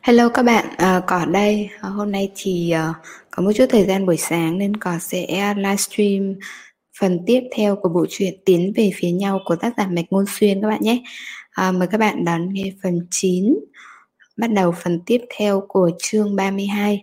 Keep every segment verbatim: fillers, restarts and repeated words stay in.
Hello các bạn, à, Cỏ ở đây. À, hôm nay thì à, có một chút thời gian buổi sáng nên Cỏ sẽ livestream phần tiếp theo của bộ truyện Tiến về phía nhau của tác giả Mạch Ngôn Xuyên các bạn nhé. À, mời các bạn đón nghe phần chín, bắt đầu phần tiếp theo của chương ba mươi hai.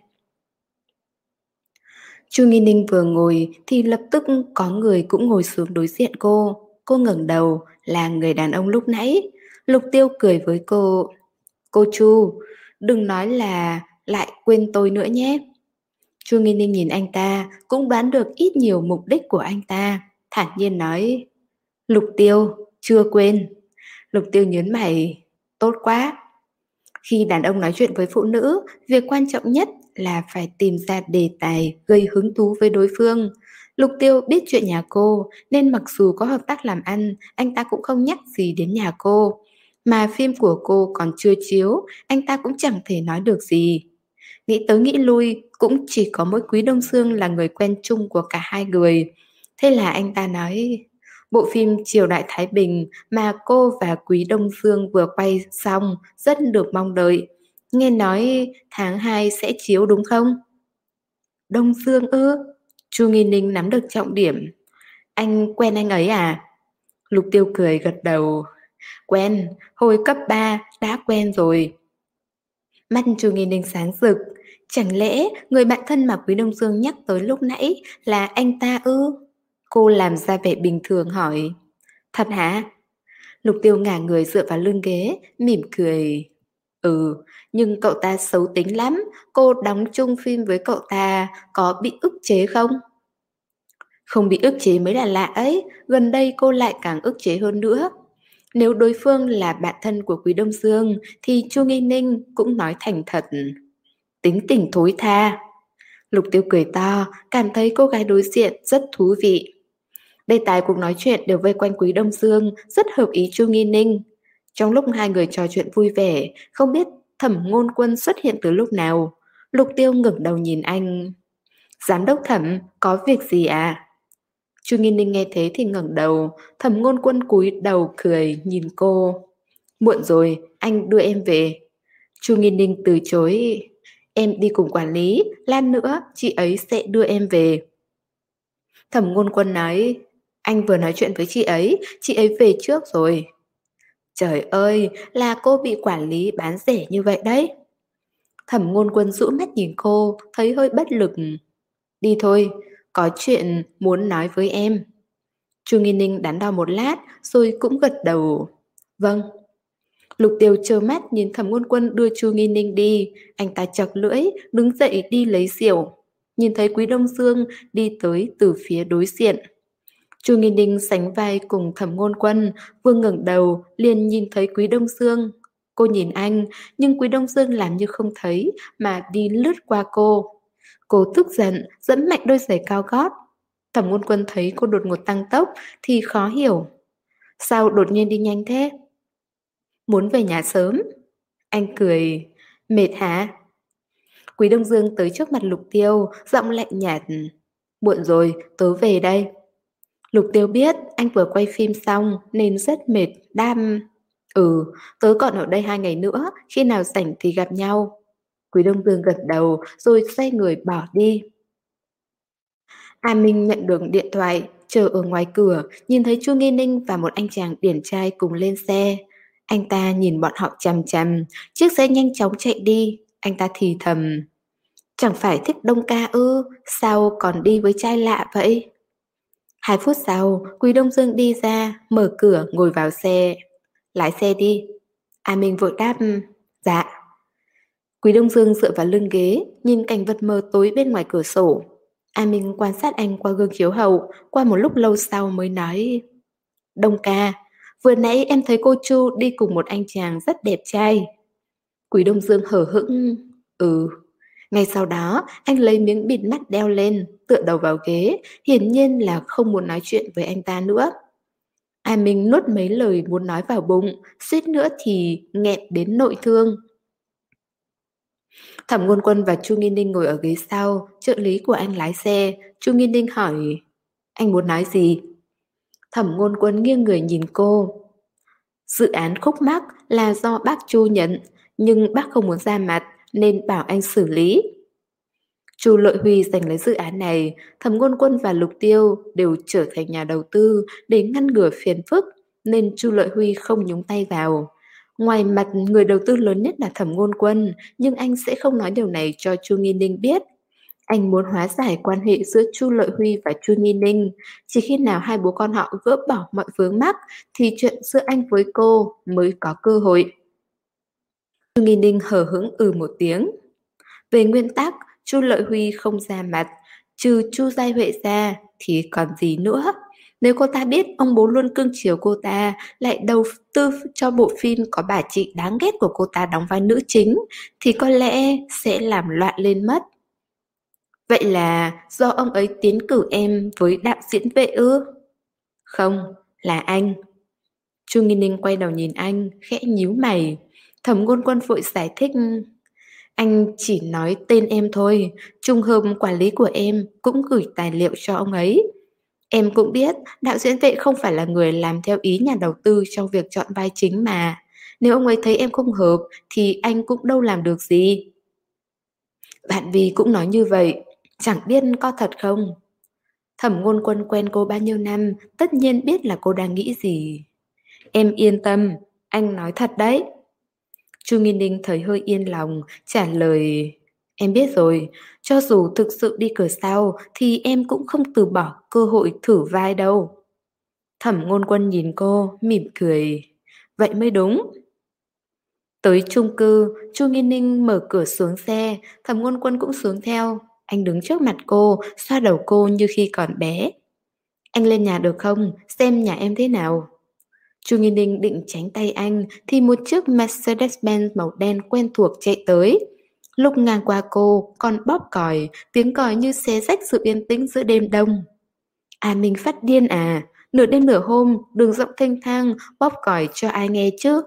Chu Nghi Ninh vừa ngồi thì lập tức có người cũng ngồi xuống đối diện cô. Cô ngẩng đầu là người đàn ông lúc nãy. Lục Tiêu cười với cô. Cô Chu, đừng nói là lại quên tôi nữa nhé. Chu Nghi Ninh nhìn anh ta, cũng đoán được ít nhiều mục đích của anh ta. Thản nhiên nói, Lục Tiêu, chưa quên. Lục Tiêu nhớn mày, tốt quá. Khi đàn ông nói chuyện với phụ nữ, việc quan trọng nhất là phải tìm ra đề tài gây hứng thú với đối phương. Lục Tiêu biết chuyện nhà cô, nên mặc dù có hợp tác làm ăn, anh ta cũng không nhắc gì đến nhà cô. Mà phim của cô còn chưa chiếu, anh ta cũng chẳng thể nói được gì. Nghĩ tới nghĩ lui, cũng chỉ có mỗi Quý Đông Dương là người quen chung của cả hai người. Thế là anh ta nói, bộ phim Triều Đại Thái Bình mà cô và Quý Đông Dương vừa quay xong rất được mong đợi. Nghe nói tháng hai sẽ chiếu đúng không? Đông Dương ư? Chu Nghi Ninh nắm được trọng điểm. Anh quen anh ấy à? Lục Tiêu cười gật đầu. Quen, hồi cấp ba đã quen rồi. Mắt Chu Nghi Ninh sáng rực. Chẳng lẽ người bạn thân mà Quý Đông Dương nhắc tới lúc nãy là anh ta ư? Cô làm ra vẻ bình thường hỏi. Thật hả? Lục Tiêu ngả người dựa vào lưng ghế, mỉm cười. Ừ, nhưng cậu ta xấu tính lắm. Cô đóng chung phim với cậu ta có bị ức chế không? Không bị ức chế mới là lạ ấy. Gần đây cô lại càng ức chế hơn nữa. Nếu đối phương là bạn thân của Quý Đông Dương thì Chu Nghi Ninh cũng nói thành thật. Tính tình thối tha. Lục Tiêu cười to, cảm thấy cô gái đối diện rất thú vị. Đề tài cuộc nói chuyện đều vây quanh Quý Đông Dương, rất hợp ý Chu Nghi Ninh. Trong lúc hai người trò chuyện vui vẻ, không biết Thẩm Ngôn Quân xuất hiện từ lúc nào. Lục Tiêu ngẩng đầu nhìn anh. Giám đốc Thẩm, có việc gì à? Chu Nghi Ninh nghe thế thì ngẩng đầu, Thẩm Ngôn Quân cúi đầu cười nhìn cô. Muộn rồi, anh đưa em về. Chu Nghi Ninh từ chối. Em đi cùng quản lý, lát nữa chị ấy sẽ đưa em về. Thẩm Ngôn Quân nói, anh vừa nói chuyện với chị ấy, chị ấy về trước rồi. Trời ơi, là cô bị quản lý bán rẻ như vậy đấy. Thẩm Ngôn Quân rũ mắt nhìn cô, thấy hơi bất lực. Đi thôi, có chuyện muốn nói với em. Chu Nghi Ninh đắn đo một lát, rồi cũng gật đầu. Vâng. Lục Tiêu trơ mắt nhìn Thẩm Ngôn Quân đưa Chu Nghi Ninh đi, anh ta chọc lưỡi, đứng dậy đi lấy rượu. Nhìn thấy Quý Đông Dương đi tới từ phía đối diện. Chu Nghi Ninh sánh vai cùng Thẩm Ngôn Quân, vừa ngẩng đầu liền nhìn thấy Quý Đông Dương. Cô nhìn anh, nhưng Quý Đông Dương làm như không thấy mà đi lướt qua cô. Cô tức giận, giẫm mạnh đôi giày cao gót. Thẩm Ngôn Quân thấy cô đột ngột tăng tốc thì khó hiểu. Sao đột nhiên đi nhanh thế? Muốn về nhà sớm. Anh cười. Mệt hả? Quý Đông Dương tới trước mặt Lục Tiêu, giọng lạnh nhạt. Muộn rồi, tớ về đây. Lục Tiêu biết anh vừa quay phim xong nên rất mệt, đam. Ừ, tớ còn ở đây hai ngày nữa, khi nào rảnh thì gặp nhau. Quý Đông Dương gật đầu rồi xoay người bỏ đi. A Minh nhận được điện thoại, chờ ở ngoài cửa, nhìn thấy Chu Nghi Ninh và một anh chàng điển trai cùng lên xe. Anh ta nhìn bọn họ chằm chằm, chiếc xe nhanh chóng chạy đi, anh ta thì thầm. Chẳng phải thích Đông ca ư, sao còn đi với trai lạ vậy? Hai phút sau, Quý Đông Dương đi ra, mở cửa ngồi vào xe. Lái xe đi. A Minh vội đáp, dạ. Quý Đông Dương dựa vào lưng ghế, nhìn cảnh vật mờ tối bên ngoài cửa sổ. A Minh quan sát anh qua gương chiếu hậu, qua một lúc lâu sau mới nói. Đông ca, vừa nãy em thấy cô Chu đi cùng một anh chàng rất đẹp trai. Quý Đông Dương hở hững, ừ. Ngay sau đó, anh lấy miếng bịt mắt đeo lên, tựa đầu vào ghế, hiển nhiên là không muốn nói chuyện với anh ta nữa. A Minh nuốt mấy lời muốn nói vào bụng, suýt nữa thì nghẹn đến nội thương. Thẩm Ngôn Quân và Chu Nghi Ninh ngồi ở ghế sau, trợ lý của anh lái xe. Chu Nghi Ninh hỏi, anh muốn nói gì? Thẩm Ngôn Quân nghiêng người nhìn cô. Dự án khúc mắc là do bác Chu nhận, nhưng bác không muốn ra mặt, nên bảo anh xử lý. Chu Lợi Huy giành lấy dự án này, Thẩm Ngôn Quân và Lục Tiêu đều trở thành nhà đầu tư để ngăn ngừa phiền phức, nên Chu Lợi Huy không nhúng tay vào. Ngoài mặt người đầu tư lớn nhất là Thẩm Ngôn Quân, nhưng anh sẽ không nói điều này cho Chu Nghi Ninh biết. Anh muốn hóa giải quan hệ giữa Chu Lợi Huy và Chu Nghi Ninh. Chỉ khi nào hai bố con họ gỡ bỏ mọi vướng mắc thì chuyện giữa anh với cô mới có cơ hội. Chu Nghi Ninh hờ hững ừ một tiếng. Về nguyên tắc, Chu Lợi Huy không ra mặt, trừ Chu Giai Huệ ra thì còn gì nữa. Nếu cô ta biết ông bố luôn cưng chiều cô ta, lại đầu tư cho bộ phim có bà chị đáng ghét của cô ta đóng vai nữ chính, thì có lẽ sẽ làm loạn lên mất. Vậy là do ông ấy tiến cử em với đạo diễn Vệ ư? Không, là anh. Chu Nghi Ninh quay đầu nhìn anh, khẽ nhíu mày. Thẩm Ngôn Quân vội giải thích. Anh chỉ nói tên em thôi, trùng hợp quản lý của em cũng gửi tài liệu cho ông ấy. Em cũng biết đạo diễn Vệ không phải là người làm theo ý nhà đầu tư trong việc chọn vai chính mà. Nếu ông ấy thấy em không hợp thì anh cũng đâu làm được gì. Bạn Vi cũng nói như vậy, chẳng biết có thật không? Thẩm Ngôn Quân quen cô bao nhiêu năm, tất nhiên biết là cô đang nghĩ gì. Em yên tâm, anh nói thật đấy. Chu Nghi Ninh thấy hơi yên lòng, trả lời. Em biết rồi, cho dù thực sự đi cửa sau thì em cũng không từ bỏ cơ hội thử vai đâu. Thẩm Ngôn Quân nhìn cô, mỉm cười. Vậy mới đúng. Tới chung cư, Chu Nghi Ninh mở cửa xuống xe, Thẩm Ngôn Quân cũng xuống theo. Anh đứng trước mặt cô, xoa đầu cô như khi còn bé. Anh lên nhà được không? Xem nhà em thế nào. Chu Nghi Ninh định tránh tay anh thì một chiếc Mercedes-Benz màu đen quen thuộc chạy tới. Lúc ngang qua cô, còn bóp còi, tiếng còi như xé rách sự yên tĩnh giữa đêm đông. À mình phát điên à, nửa đêm nửa hôm, đường rộng thênh thang, bóp còi cho ai nghe chứ.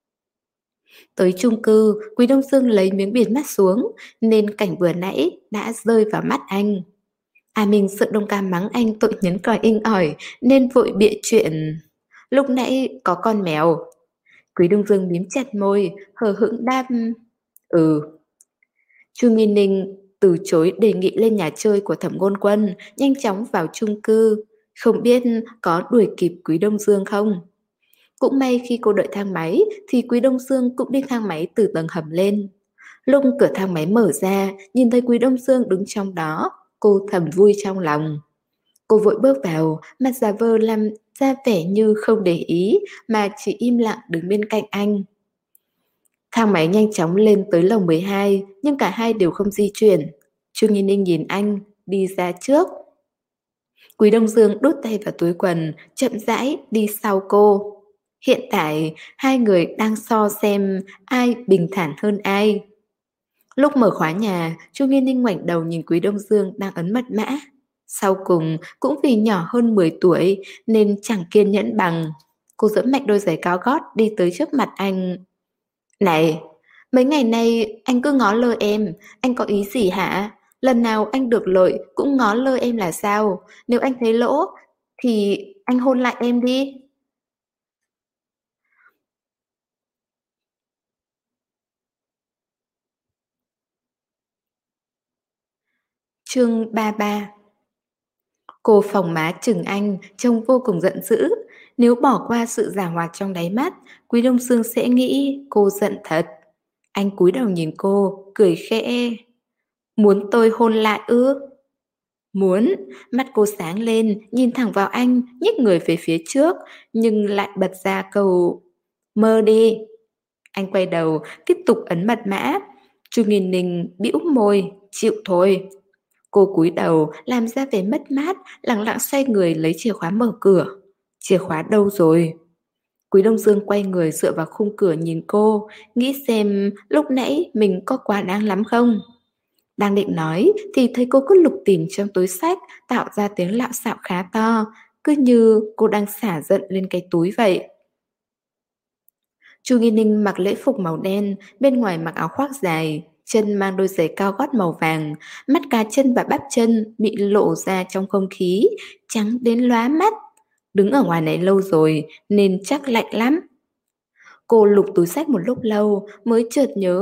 Tới chung cư, Quý Đông Dương lấy miếng biển mắt xuống, nên cảnh vừa nãy đã rơi vào mắt anh. À mình sợ Đông Ca mắng anh tội nhấn còi inh ỏi, nên vội bịa chuyện. Lúc nãy có con mèo. Quý Đông Dương mím chặt môi, hờ hững đáp. Ừ. Chu Nghi Ninh từ chối đề nghị lên nhà chơi của Thẩm Ngôn Quân, nhanh chóng vào chung cư. Không biết có đuổi kịp Quý Đông Dương không? Cũng may khi cô đợi thang máy thì Quý Đông Dương cũng đi thang máy từ tầng hầm lên. Lúc cửa thang máy mở ra, nhìn thấy Quý Đông Dương đứng trong đó, cô thầm vui trong lòng. Cô vội bước vào, mặt giả vờ làm ra vẻ như không để ý mà chỉ im lặng đứng bên cạnh anh. Thang máy nhanh chóng lên tới lầu mười hai, nhưng cả hai đều không di chuyển. Chu Nghi Ninh nhìn anh, đi ra trước. Quý Đông Dương đút tay vào túi quần, chậm rãi đi sau cô. Hiện tại, hai người đang so xem ai bình thản hơn ai. Lúc mở khóa nhà, Chu Nghi Ninh ngoảnh đầu nhìn Quý Đông Dương đang ấn mật mã. Sau cùng, cũng vì nhỏ hơn mười tuổi nên chẳng kiên nhẫn bằng. Cô giẫm mạnh đôi giày cao gót đi tới trước mặt anh. Này, mấy ngày nay anh cứ ngó lơ em, anh có ý gì hả? Lần nào anh được lợi cũng ngó lơ em là sao? Nếu anh thấy lỗ thì anh hôn lại em đi. Chương ba ba. Cô phồng má chừng anh, trông vô cùng giận dữ. Nếu bỏ qua sự giảo hoạt trong đáy mắt, Quý Đông Dương sẽ nghĩ cô giận thật. Anh cúi đầu nhìn cô, cười khẽ. Muốn tôi hôn lại ư? Muốn. Mắt cô sáng lên, nhìn thẳng vào anh, nhích người về phía trước, nhưng lại bật ra câu mơ đi. Anh quay đầu, tiếp tục ấn mật mã. Chu Nghìn Ninh bĩu môi, chịu thôi. Cô cúi đầu, làm ra vẻ mất mát, lặng lặng xoay người lấy chìa khóa mở cửa. Chìa khóa đâu rồi? Quý Đông Dương quay người dựa vào khung cửa nhìn cô, nghĩ xem lúc nãy mình có quá đáng lắm không? Đang định nói thì thấy cô cứ lục tìm trong túi xách, tạo ra tiếng lạo xạo khá to, cứ như cô đang xả giận lên cái túi vậy. Chu Nghi Ninh mặc lễ phục màu đen, bên ngoài mặc áo khoác dài, chân mang đôi giày cao gót màu vàng, mắt cá chân và bắp chân bị lộ ra trong không khí, trắng đến lóa mắt. Đứng ở ngoài này lâu rồi nên chắc lạnh lắm. Cô lục túi xách một lúc lâu mới chợt nhớ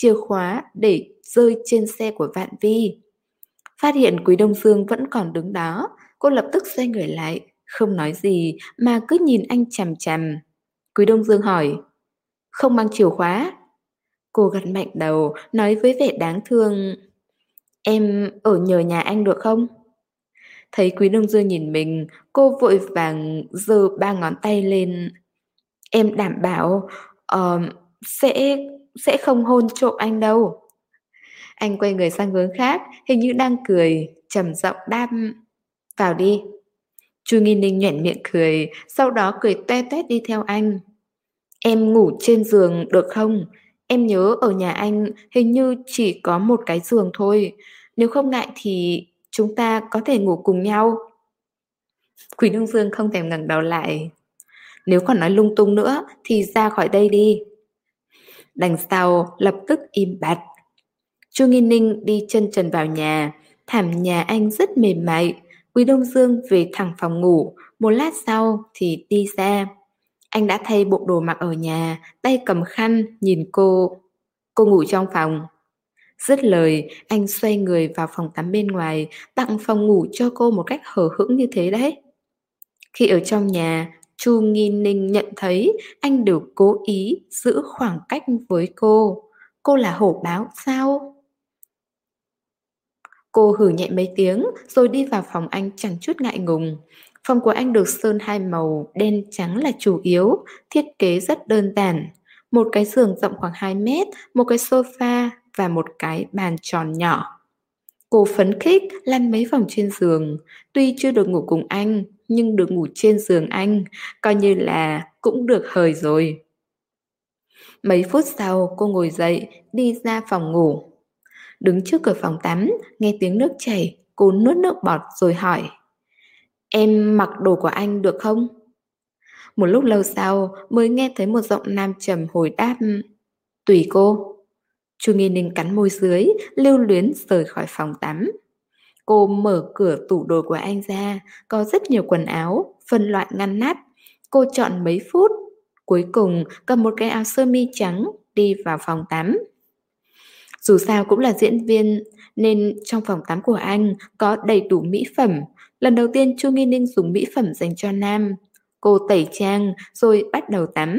chìa khóa để rơi trên xe của Vạn Vi. Phát hiện Quý Đông Dương vẫn còn đứng đó, cô lập tức xoay người lại, không nói gì mà cứ nhìn anh chằm chằm. Quý Đông Dương hỏi, không mang chìa khóa? Cô gật mạnh đầu, nói với vẻ đáng thương, em ở nhờ nhà anh được không? Thấy Quý Đông Dương nhìn mình, cô vội vàng giơ ba ngón tay lên. Em đảm bảo ờ, sẽ sẽ không hôn trộm anh đâu. Anh quay người sang hướng khác, hình như đang cười, trầm giọng đáp, vào đi. Chu Nghi Ninh nhoẻn miệng cười, sau đó cười toe toét đi theo anh. Em ngủ trên giường được không? Em nhớ ở nhà anh hình như chỉ có một cái giường thôi. Nếu không ngại thì chúng ta có thể ngủ cùng nhau. Quý Đông Dương không thèm ngẩng đầu lại. Nếu còn nói lung tung nữa thì ra khỏi đây đi. Đằng sau lập tức im bặt. Chu Nghi Ninh đi chân trần vào nhà. Thảm nhà anh rất mềm mại. Quý Đông Dương về thẳng phòng ngủ. Một lát sau thì đi ra. Anh đã thay bộ đồ mặc ở nhà, tay cầm khăn, nhìn cô. Cô ngủ trong phòng. Dứt lời, anh xoay người vào phòng tắm bên ngoài, tặng phòng ngủ cho cô một cách hờ hững như thế đấy. Khi ở trong nhà, Chu Nghi Ninh nhận thấy anh đều cố ý giữ khoảng cách với cô. Cô là hổ báo sao? Cô hử nhẹ mấy tiếng rồi đi vào phòng anh chẳng chút ngại ngùng. Phòng của anh được sơn hai màu, đen trắng là chủ yếu, thiết kế rất đơn giản. Một cái giường rộng khoảng hai mét, một cái sofa và một cái bàn tròn nhỏ. Cô phấn khích lăn mấy vòng trên giường, tuy chưa được ngủ cùng anh, nhưng được ngủ trên giường anh, coi như là cũng được hời rồi. Mấy phút sau cô ngồi dậy, đi ra phòng ngủ. Đứng trước cửa phòng tắm, nghe tiếng nước chảy, cô nuốt nước bọt rồi hỏi. Em mặc đồ của anh được không? Một lúc lâu sau mới nghe thấy một giọng nam trầm hồi đáp. Tùy cô. Chu Nghi Ninh cắn môi dưới, lưu luyến rời khỏi phòng tắm. Cô mở cửa tủ đồ của anh ra, có rất nhiều quần áo, phân loại ngăn nắp. Cô chọn mấy phút, cuối cùng cầm một cái áo sơ mi trắng đi vào phòng tắm. Dù sao cũng là diễn viên, nên trong phòng tắm của anh có đầy đủ mỹ phẩm. Lần đầu tiên Chu Nghi Ninh dùng mỹ phẩm dành cho nam. Cô tẩy trang rồi bắt đầu tắm.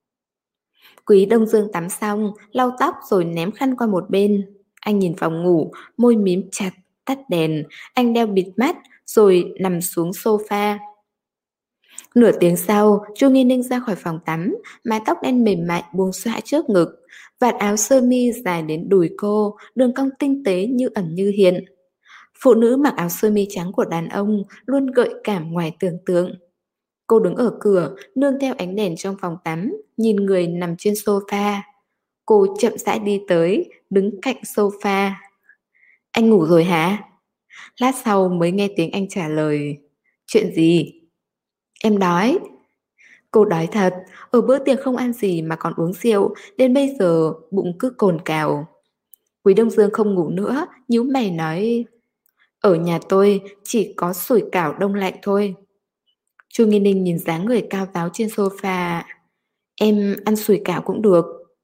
Quý Đông Dương tắm xong, lau tóc rồi ném khăn qua một bên. Anh nhìn phòng ngủ, môi mím chặt, tắt đèn. Anh đeo bịt mắt rồi nằm xuống sofa. Nửa tiếng sau, Chu Nghi Ninh ra khỏi phòng tắm, mái tóc đen mềm mại buông xõa trước ngực. Vạt áo sơ mi dài đến đùi cô, đường cong tinh tế như ẩn như hiện. Phụ nữ mặc áo sơ mi trắng của đàn ông luôn gợi cảm ngoài tưởng tượng. Cô đứng ở cửa, nương theo ánh đèn trong phòng tắm, nhìn người nằm trên sofa. Cô chậm rãi đi tới, đứng cạnh sofa. Anh ngủ rồi hả? Lát sau mới nghe tiếng anh trả lời. Chuyện gì? Em đói. Cô đói thật, ở bữa tiệc không ăn gì mà còn uống rượu, đến bây giờ bụng cứ cồn cào. Quý Đông Dương không ngủ nữa, nhíu mày nói. Ở nhà tôi chỉ có sủi cảo đông lạnh thôi. Chu Nghi Ninh nhìn dáng người cao ráo trên sofa. Em ăn sủi cảo cũng được.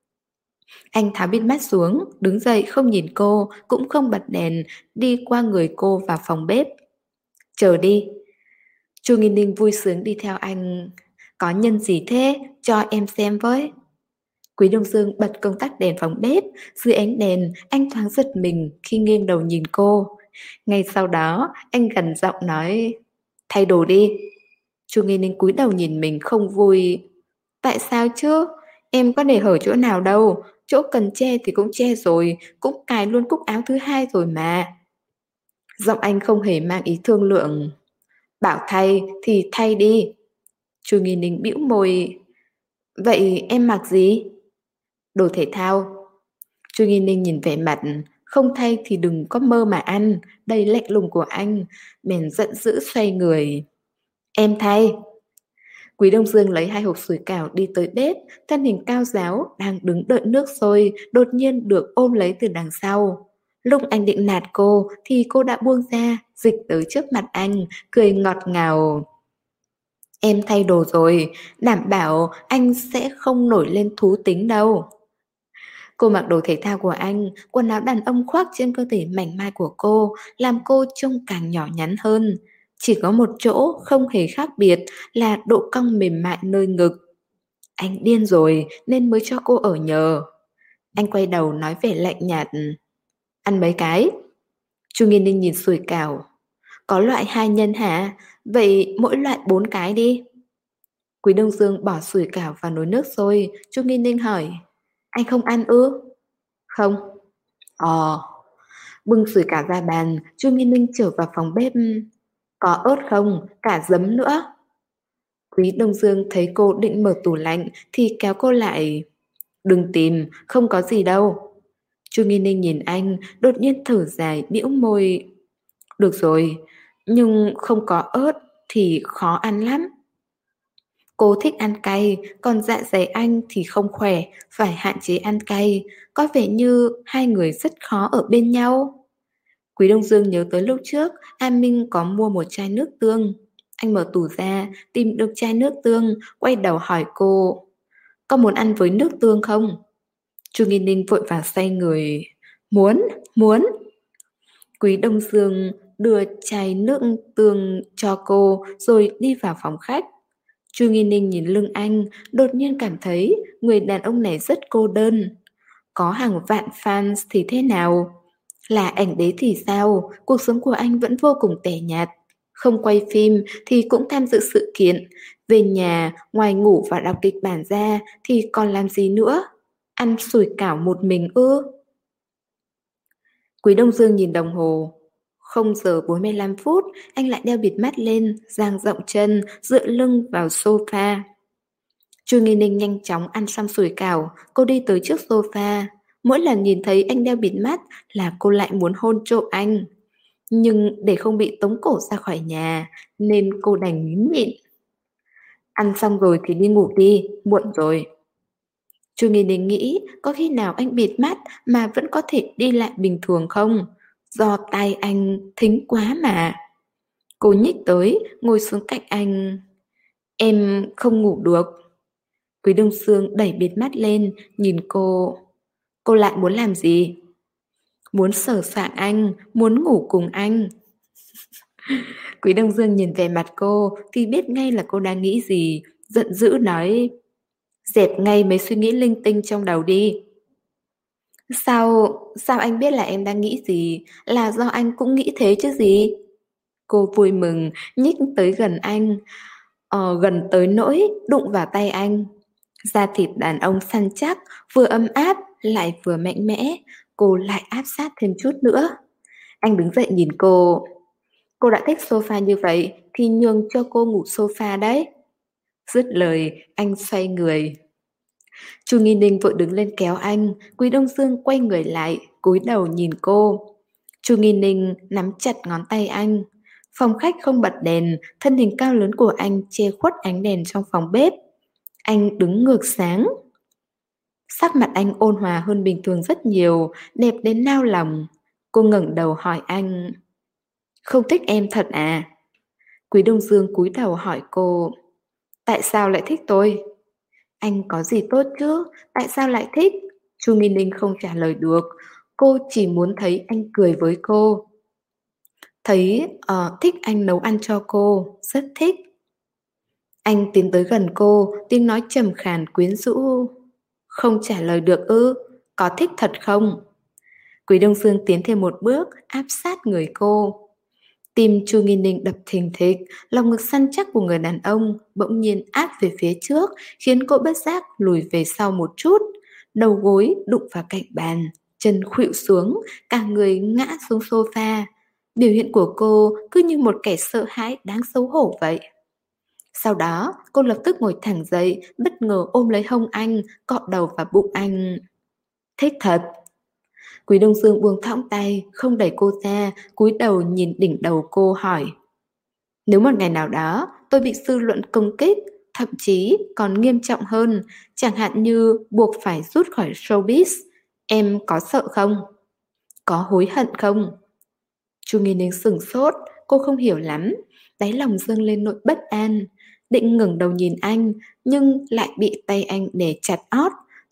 Anh tháo bít mắt xuống, đứng dậy không nhìn cô, cũng không bật đèn, đi qua người cô vào phòng bếp. Chờ đi. Chu Nghi Ninh vui sướng đi theo anh. Có nhân gì thế? Cho em xem với. Quý Đông Dương bật công tắc đèn phòng bếp. Dưới ánh đèn, anh thoáng giật mình khi nghiêng đầu nhìn cô. Ngay sau đó, anh gần giọng nói. Thay đồ đi. Chu Nghi Ninh cúi đầu nhìn mình không vui. Tại sao chứ? Em có để hở chỗ nào đâu. Chỗ cần che thì cũng che rồi, cũng cài luôn cúc áo thứ hai rồi mà. Giọng anh không hề mang ý thương lượng. Bảo thay thì thay đi. Chu Nghi Ninh bĩu môi. Vậy em mặc gì? Đồ thể thao. Chu Nghi Ninh nhìn vẻ mặt. Không thay thì đừng có mơ mà ăn. Đầy lạnh lùng của anh. Bèn giận dữ xoay người. Em thay. Quý Đông Dương lấy hai hộp sủi cảo đi tới bếp. Thân hình cao ráo đang đứng đợi nước sôi, đột nhiên được ôm lấy từ đằng sau. Lúc anh định nạt cô thì cô đã buông ra, dịch tới trước mặt anh, cười ngọt ngào. Em thay đồ rồi, đảm bảo anh sẽ không nổi lên thú tính đâu. Cô mặc đồ thể thao của anh, quần áo đàn ông khoác trên cơ thể mảnh mai của cô, làm cô trông càng nhỏ nhắn hơn. Chỉ có một chỗ không hề khác biệt là độ cong mềm mại nơi ngực. Anh điên rồi nên mới cho cô ở nhờ. Anh quay đầu nói vẻ lạnh nhạt. Ăn mấy cái? Chu Nghi Ninh nhìn sủi cảo. Có loại hai nhân hả? Vậy mỗi loại bốn cái đi. Quý Đông Dương bỏ sủi cảo vào nồi nước sôi. Chu Nghi Ninh hỏi. Anh không ăn ư? Không. Ờ. Bưng sủi cảo ra bàn, Chu Nghi Ninh trở vào phòng bếp. Có ớt không? Cả giấm nữa. Quý Đông Dương thấy cô định mở tủ lạnh thì kéo cô lại. Đừng tìm, không có gì đâu. Chu Nghi Ninh nhìn anh, đột nhiên thở dài, bĩu môi. Được rồi, nhưng không có ớt thì khó ăn lắm. Cô thích ăn cay, còn dạ dày anh thì không khỏe, phải hạn chế ăn cay. Có vẻ như hai người rất khó ở bên nhau. Quý Đông Dương nhớ tới lúc trước, An Minh có mua một chai nước tương. Anh mở tủ ra, tìm được chai nước tương, quay đầu hỏi cô. Có muốn ăn với nước tương không? Chu Nghi Ninh vội vàng xoay người. Muốn, muốn. Quý Đông Dương đưa chai nước tương cho cô rồi đi vào phòng khách. Chu Nghi Ninh nhìn lưng anh, đột nhiên cảm thấy người đàn ông này rất cô đơn. Có hàng vạn fans thì thế nào? Là ảnh đế thì sao? Cuộc sống của anh vẫn vô cùng tẻ nhạt. Không quay phim thì cũng tham dự sự kiện. Về nhà, ngoài ngủ và đọc kịch bản ra thì còn làm gì nữa? Ăn sủi cảo một mình ư? Quý Đông Dương nhìn đồng hồ. Không giờ bốn mươi lăm phút, anh lại đeo bịt mắt lên, dang rộng chân, dựa lưng vào sofa. Chu Nghi Ninh nhanh chóng ăn xong sủi cảo, cô đi tới trước sofa. Mỗi lần nhìn thấy anh đeo bịt mắt là cô lại muốn hôn trộm anh. Nhưng để không bị tống cổ ra khỏi nhà, nên cô đành nín nhịn. Ăn xong rồi thì đi ngủ đi, muộn rồi. Chu Nghi Ninh nghĩ có khi nào anh bịt mắt mà vẫn có thể đi lại bình thường không? Do tai anh thính quá mà. Cô nhích tới, ngồi xuống cạnh anh. Em không ngủ được. Quý Đông Dương đẩy bịt mắt lên, nhìn cô. Cô lại muốn làm gì? Muốn sờ soạng anh, muốn ngủ cùng anh. Quý Đông Dương nhìn về mặt cô thì biết ngay là cô đang nghĩ gì. Giận dữ nói. Dẹp ngay mấy suy nghĩ linh tinh trong đầu đi. Sao, sao anh biết là em đang nghĩ gì? Là do anh cũng nghĩ thế chứ gì? Cô vui mừng, nhích tới gần anh, ờ, gần tới nỗi đụng vào tay anh. Da thịt đàn ông săn chắc, vừa ấm áp, lại vừa mạnh mẽ. Cô lại áp sát thêm chút nữa. Anh đứng dậy nhìn cô. Cô đã thích sofa như vậy thì nhường cho cô ngủ sofa đấy. Dứt lời, anh xoay người. Chu Nghi Ninh vội đứng lên kéo anh, Quý Đông Dương quay người lại, cúi đầu nhìn cô. Chu Nghi Ninh nắm chặt ngón tay anh. Phòng khách không bật đèn, thân hình cao lớn của anh che khuất ánh đèn trong phòng bếp. Anh đứng ngược sáng. Sắc mặt anh ôn hòa hơn bình thường rất nhiều, đẹp đến nao lòng. Cô ngẩng đầu hỏi anh. Không thích em thật à? Quý Đông Dương cúi đầu hỏi cô. Tại sao lại thích tôi? Anh có gì tốt chứ? Tại sao lại thích? Chu Nghi Ninh không trả lời được. Cô chỉ muốn thấy anh cười với cô. Thấy uh, thích anh nấu ăn cho cô, rất thích. Anh tiến tới gần cô, tiếng nói trầm khàn quyến rũ. Không trả lời được ư? Có thích thật không? Quý Đông Dương tiến thêm một bước, áp sát người cô. Tim Chu Nghi Ninh đập thình thịch, lòng ngực săn chắc của người đàn ông bỗng nhiên áp về phía trước, khiến cô bất giác lùi về sau một chút. Đầu gối đụng vào cạnh bàn, chân khuỵu xuống, cả người ngã xuống sofa. Biểu hiện của cô cứ như một kẻ sợ hãi đáng xấu hổ vậy. Sau đó, cô lập tức ngồi thẳng dậy, bất ngờ ôm lấy hông anh, cọ đầu vào bụng anh. Thích thật. Quý Đông Dương buông thõng tay, không đẩy cô ra, cúi đầu nhìn đỉnh đầu cô hỏi. Nếu một ngày nào đó tôi bị dư luận công kích, thậm chí còn nghiêm trọng hơn, chẳng hạn như buộc phải rút khỏi showbiz, em có sợ không? Có hối hận không? Chu Nghi Ninh sửng sốt, cô không hiểu lắm, đáy lòng dâng lên nỗi bất an, định ngẩng đầu nhìn anh, nhưng lại bị tay anh đè chặt ót,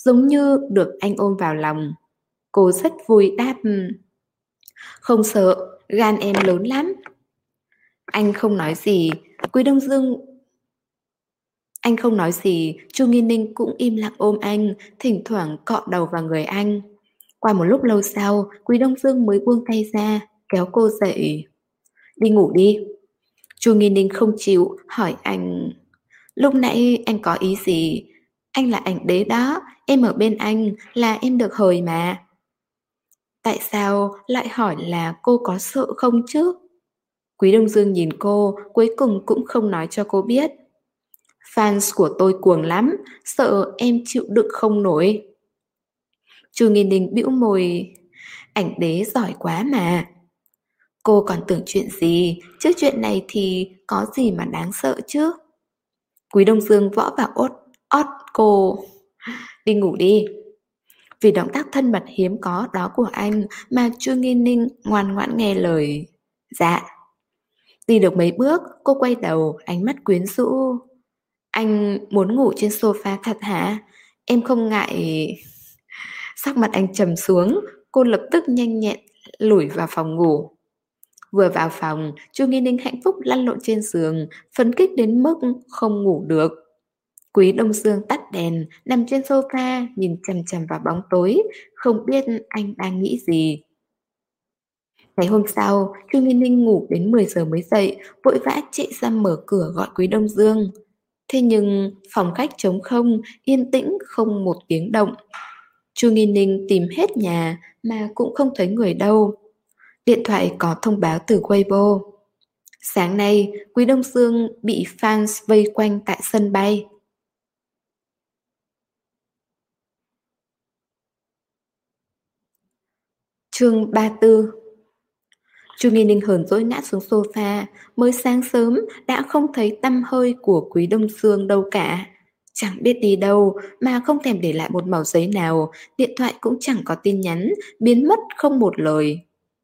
giống như được anh ôm vào lòng. Cô rất vui đáp: "Không sợ, gan em lớn lắm." Anh không nói gì, Quý Đông Dương Anh không nói gì, Chu Nghi Ninh cũng im lặng ôm anh, thỉnh thoảng cọ đầu vào người anh. Qua một lúc lâu sau, Quý Đông Dương mới buông tay ra, kéo cô dậy. "Đi ngủ đi." Chu Nghi Ninh không chịu, hỏi anh: "Lúc nãy anh có ý gì? Anh là ảnh đế đó, em ở bên anh là em được hời mà." Tại sao lại hỏi là cô có sợ không chứ? Quý Đông Dương nhìn cô, cuối cùng cũng không nói cho cô biết. "Fans của tôi cuồng lắm, sợ em chịu đựng không nổi." Chu Nghi Ninh bĩu môi: "Ảnh đế giỏi quá mà." Cô còn tưởng chuyện gì, chứ chuyện này thì có gì mà đáng sợ chứ? Quý Đông Dương võ vào ốt, ót cô: "Đi ngủ đi." Vì động tác thân mật hiếm có đó của anh mà Chu Nghi Ninh ngoan ngoãn nghe lời. "Dạ." Đi được mấy bước, cô quay đầu, ánh mắt quyến rũ: "Anh muốn ngủ trên sofa thật hả? Em không ngại..." Sắc mặt anh trầm xuống, cô lập tức nhanh nhẹn lủi vào phòng ngủ. Vừa vào phòng, Chu Nghi Ninh hạnh phúc lăn lộn trên giường, phấn khích đến mức không ngủ được. Quý Đông Dương tắt đèn, nằm trên sofa, nhìn chằm chằm vào bóng tối, không biết anh đang nghĩ gì. Ngày hôm sau, Chu Nghi Ninh ngủ đến mười giờ mới dậy, vội vã chạy ra mở cửa gọi Quý Đông Dương. Thế nhưng phòng khách trống không, yên tĩnh không một tiếng động. Chu Nghi Ninh tìm hết nhà mà cũng không thấy người đâu. Điện thoại có thông báo từ Weibo: "Sáng nay, Quý Đông Dương bị fans vây quanh tại sân bay." Chương ba mươi tư. Chu Nghi Ninh hờn dỗi ngã xuống sofa, mới sáng sớm đã không thấy tăm hơi của Quý Đông Dương đâu cả. Chẳng biết đi đâu mà không thèm để lại một mẩu giấy nào, điện thoại cũng chẳng có tin nhắn, biến mất không một lời.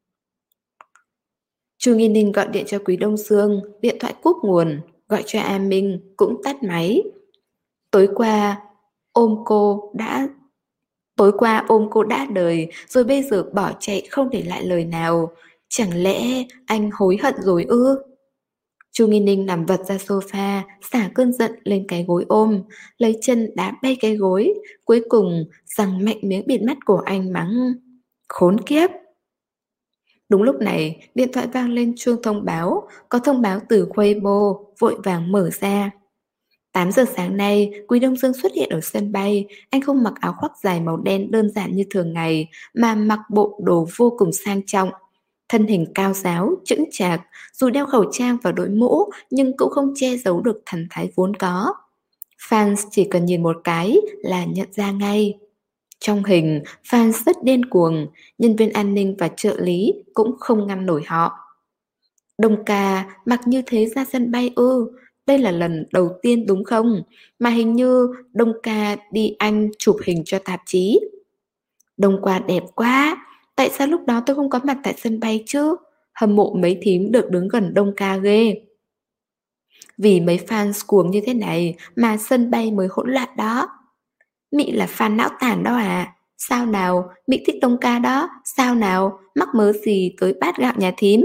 Chu Nghi Ninh gọi điện cho Quý Đông Dương, điện thoại cúp nguồn, gọi cho A Minh cũng tắt máy. Tối qua ôm cô đã Tối qua ôm cô đã đời, rồi bây giờ bỏ chạy không để lại lời nào. Chẳng lẽ anh hối hận rồi ư? Chu Nghi Ninh nằm vật ra sofa, xả cơn giận lên cái gối ôm, lấy chân đá bay cái gối, cuối cùng giằng mạnh miếng bịt mắt của anh mắng: "Khốn kiếp!" Đúng lúc này, điện thoại vang lên chuông thông báo, có thông báo từ Weibo, vội vàng mở ra. tám giờ sáng nay, Quý Đông Dương xuất hiện ở sân bay. Anh không mặc áo khoác dài màu đen đơn giản như thường ngày, mà mặc bộ đồ vô cùng sang trọng. Thân hình cao ráo, chững chạc, dù đeo khẩu trang và đội mũ nhưng cũng không che giấu được thần thái vốn có. Fans chỉ cần nhìn một cái là nhận ra ngay. Trong hình, fans rất điên cuồng, nhân viên an ninh và trợ lý cũng không ngăn nổi họ. Đông ca mặc như thế ra sân bay ư? Đây là lần đầu tiên đúng không? Mà hình như Đông ca đi Anh chụp hình cho tạp chí. Đông qua đẹp quá, tại sao lúc đó tôi không có mặt tại sân bay chứ? Hâm mộ mấy thím được đứng gần Đông ca ghê. Vì mấy fans cuồng như thế này mà sân bay mới hỗn loạn đó. Mị là fan não tàn đó à? Sao nào, Mị thích Đông ca đó, sao nào, mắc mớ gì tới bát gạo nhà thím?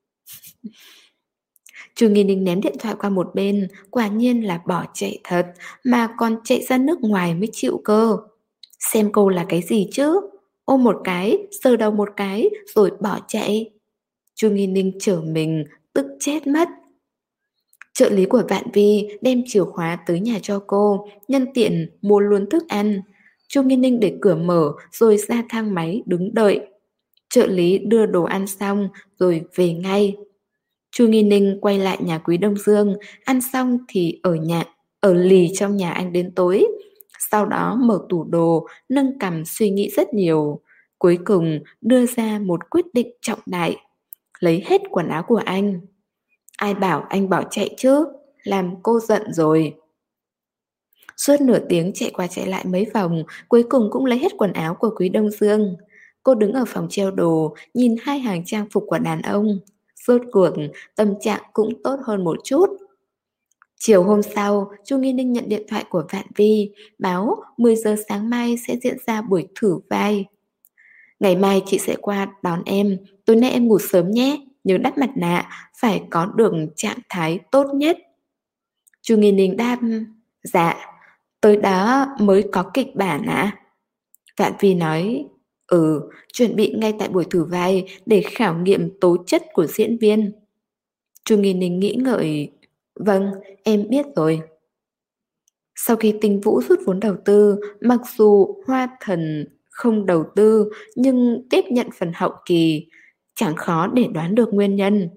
Chu Nghi Ninh ném điện thoại qua một bên, quả nhiên là bỏ chạy thật, mà còn chạy ra nước ngoài mới chịu cơ. Xem cô là cái gì chứ? Ôm một cái, sờ đầu một cái, rồi bỏ chạy. Chu Nghi Ninh trở mình, tức chết mất. Trợ lý của Vạn Vi đem chìa khóa tới nhà cho cô, nhân tiện mua luôn thức ăn. Chu Nghi Ninh để cửa mở rồi ra thang máy đứng đợi. Trợ lý đưa đồ ăn xong rồi về ngay. Chu Nghi Ninh quay lại nhà Quý Đông Dương, ăn xong thì ở nhà, ở lì trong nhà anh đến tối. Sau đó mở tủ đồ, nâng cằm suy nghĩ rất nhiều. Cuối cùng đưa ra một quyết định trọng đại: lấy hết quần áo của anh. Ai bảo anh bỏ chạy chứ? Làm cô giận rồi. Suốt nửa tiếng chạy qua chạy lại mấy vòng, cuối cùng cũng lấy hết quần áo của Quý Đông Dương. Cô đứng ở phòng treo đồ, nhìn hai hàng trang phục của đàn ông. Rốt cuộc, tâm trạng cũng tốt hơn một chút. Chiều hôm sau, Chu Nghi Ninh nhận điện thoại của Vạn Vi, báo mười giờ sáng mai sẽ diễn ra buổi thử vai. Ngày mai chị sẽ qua đón em, tối nay em ngủ sớm nhé, nhớ đắp mặt nạ, phải có được trạng thái tốt nhất. Chu Nghi Ninh đáp, dạ, tới đó mới có kịch bản ạ. Vạn Vi nói, ừ, chuẩn bị ngay tại buổi thử vai để khảo nghiệm tố chất của diễn viên. Chu Nghi Ninh nghĩ ngợi, vâng, em biết rồi. Sau khi Tinh Vũ rút vốn đầu tư, mặc dù Hoa Thần không đầu tư nhưng tiếp nhận phần hậu kỳ, chẳng khó để đoán được nguyên nhân.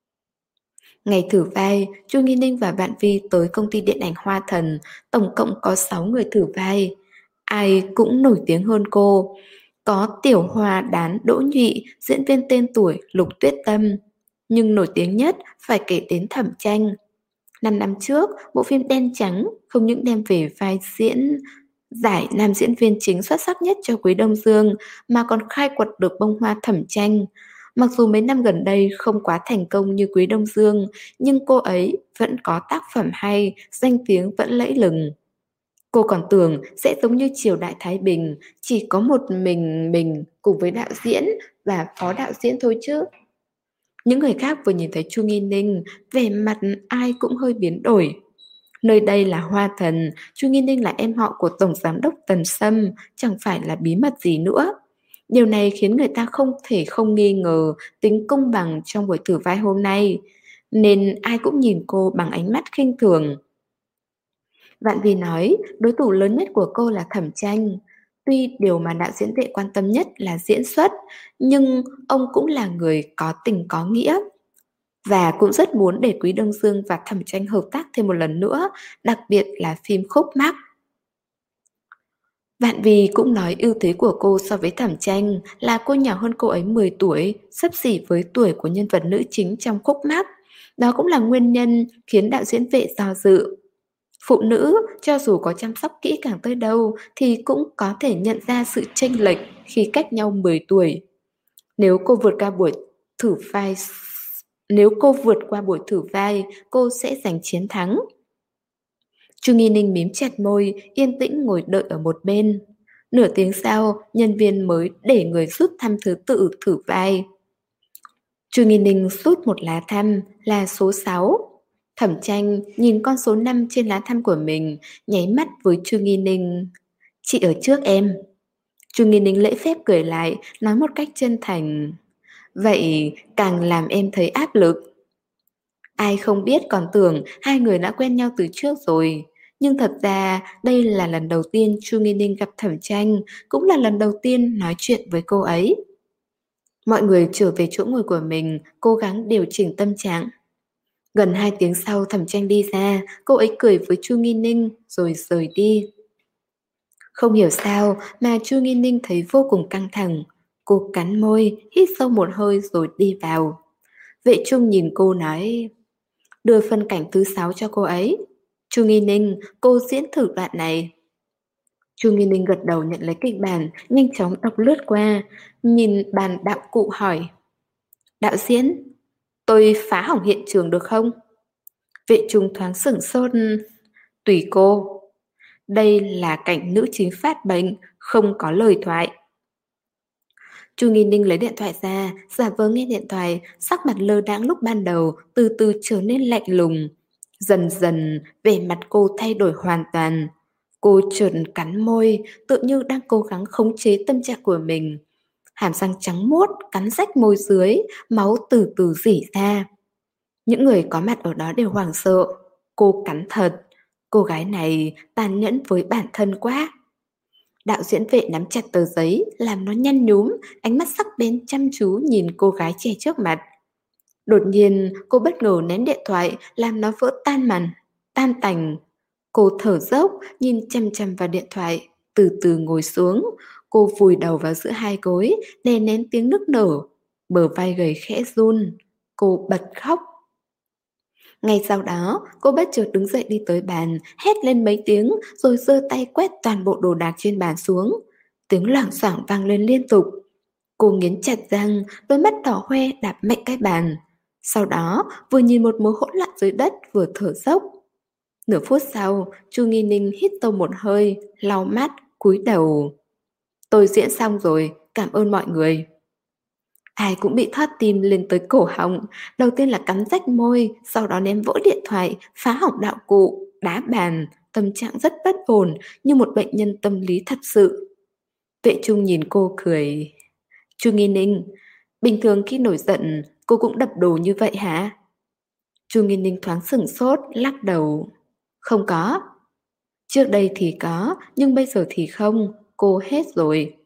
Ngày thử vai, Chu Nghi Ninh và Vạn Vi tới công ty điện ảnh Hoa Thần, tổng cộng có sáu người thử vai. Ai cũng nổi tiếng hơn cô. Có Tiểu Hoa Đán Đỗ Nhụy, diễn viên tên tuổi Lục Tuyết Tâm. Nhưng nổi tiếng nhất phải kể đến Thẩm Tranh. Năm năm trước, bộ phim Đen Trắng không những đem về vai diễn giải nam diễn viên chính xuất sắc nhất cho Quý Đông Dương mà còn khai quật được bông hoa Thẩm Tranh. Mặc dù mấy năm gần đây không quá thành công như Quý Đông Dương, nhưng cô ấy vẫn có tác phẩm hay, danh tiếng vẫn lẫy lừng. Cô còn tưởng sẽ giống như Triều Đại Thái Bình, chỉ có một mình mình cùng với đạo diễn và phó đạo diễn thôi chứ. Những người khác vừa nhìn thấy Chu Nghi Ninh, vẻ mặt ai cũng hơi biến đổi. Nơi đây là Hoa Thần, Chu Nghi Ninh là em họ của Tổng Giám đốc Tần Sâm, chẳng phải là bí mật gì nữa. Điều này khiến người ta không thể không nghi ngờ tính công bằng trong buổi thử vai hôm nay, nên ai cũng nhìn cô bằng ánh mắt khinh thường. Vạn Vi nói, đối thủ lớn nhất của cô là Thẩm Tranh. Tuy điều mà đạo diễn Vệ quan tâm nhất là diễn xuất, nhưng ông cũng là người có tình có nghĩa. Và cũng rất muốn để Quý Đông Dương và Thẩm Tranh hợp tác thêm một lần nữa, đặc biệt là phim Khúc Mắc. Vạn Vi cũng nói ưu thế của cô so với Thẩm Tranh là cô nhỏ hơn cô ấy mười tuổi, xấp xỉ với tuổi của nhân vật nữ chính trong Khúc Mắc. Đó cũng là nguyên nhân khiến đạo diễn Vệ do dự. Phụ nữ, cho dù có chăm sóc kỹ càng tới đâu, thì cũng có thể nhận ra sự chênh lệch khi cách nhau mười tuổi. Nếu cô vượt qua buổi thử vai, nếu cô vượt qua buổi thử vai, cô sẽ giành chiến thắng. Chu Nghi Ninh mím chặt môi, yên tĩnh ngồi đợi ở một bên. Nửa tiếng sau, nhân viên mới để người rút thăm thứ tự thử vai. Chu Nghi Ninh rút một lá thăm là số sáu. Thẩm Tranh nhìn con số năm trên lá thăm của mình, nháy mắt với Chu Nghi Ninh. Chị ở trước em. Chu Nghi Ninh lễ phép cười lại, nói một cách chân thành. Vậy càng làm em thấy áp lực. Ai không biết còn tưởng hai người đã quen nhau từ trước rồi. Nhưng thật ra đây là lần đầu tiên Chu Nghi Ninh gặp Thẩm Tranh, cũng là lần đầu tiên nói chuyện với cô ấy. Mọi người trở về chỗ ngồi của mình, cố gắng điều chỉnh tâm trạng. Gần hai tiếng sau Thẩm Tranh đi ra, cô ấy cười với Chu Nghi Ninh rồi rời đi. Không hiểu sao mà Chu Nghi Ninh thấy vô cùng căng thẳng. Cô cắn môi, hít sâu một hơi rồi đi vào. Vệ Trung nhìn cô nói, đưa phân cảnh thứ sáu cho cô ấy. Chu Nghi Ninh, cô diễn thử đoạn này. Chu Nghi Ninh gật đầu nhận lấy kịch bản, nhanh chóng đọc lướt qua, nhìn bàn đạo cụ hỏi. Đạo diễn, tôi phá hỏng hiện trường được không? Vệ Trung thoáng sửng sốt. Tùy cô. Đây là cảnh nữ chính phát bệnh, không có lời thoại. Chu Nghi Ninh lấy điện thoại ra, giả vờ nghe điện thoại, sắc mặt lơ đãng lúc ban đầu từ từ trở nên lạnh lùng. Dần dần, vẻ mặt cô thay đổi hoàn toàn. Cô chợt cắn môi, tự như đang cố gắng khống chế tâm trạng của mình. Hàm răng trắng muốt, cắn rách môi dưới, máu từ từ rỉ ra. Những người có mặt ở đó đều hoảng sợ. Cô cắn thật. Cô gái này tàn nhẫn với bản thân quá. Đạo diễn Vệ nắm chặt tờ giấy, làm nó nhăn nhúm, ánh mắt sắc bén chăm chú nhìn cô gái trẻ trước mặt. Đột nhiên, cô bất ngờ ném điện thoại, làm nó vỡ tan màn, tan tành. Cô thở dốc, nhìn chăm chăm vào điện thoại, từ từ ngồi xuống. Cô vùi đầu vào giữa hai gối, đè nén tiếng nức nở. Bờ vai gầy khẽ run. Cô bật khóc. Ngay sau đó, cô bất chợt đứng dậy đi tới bàn, hét lên mấy tiếng, rồi giơ tay quét toàn bộ đồ đạc trên bàn xuống. Tiếng loảng xoảng vang lên liên tục. Cô nghiến chặt răng, đôi mắt đỏ hoe đạp mạnh cái bàn. Sau đó, vừa nhìn một mớ hỗn loạn dưới đất, vừa thở dốc. Nửa phút sau, Chu Nghi Ninh hít sâu một hơi, lau mắt, cúi đầu. Tôi diễn xong rồi, cảm ơn mọi người. Ai cũng bị thót tim lên tới cổ họng, đầu tiên là cắn rách môi, sau đó ném vỡ điện thoại, phá hỏng đạo cụ, đá bàn, tâm trạng rất bất ổn như một bệnh nhân tâm lý thật sự. Vệ Trung nhìn cô cười. Chu Nghi Ninh, bình thường khi nổi giận, cô cũng đập đồ như vậy hả? Chu Nghi Ninh thoáng sửng sốt, lắc đầu. Không có. Trước đây thì có, nhưng bây giờ thì không, cô hết rồi.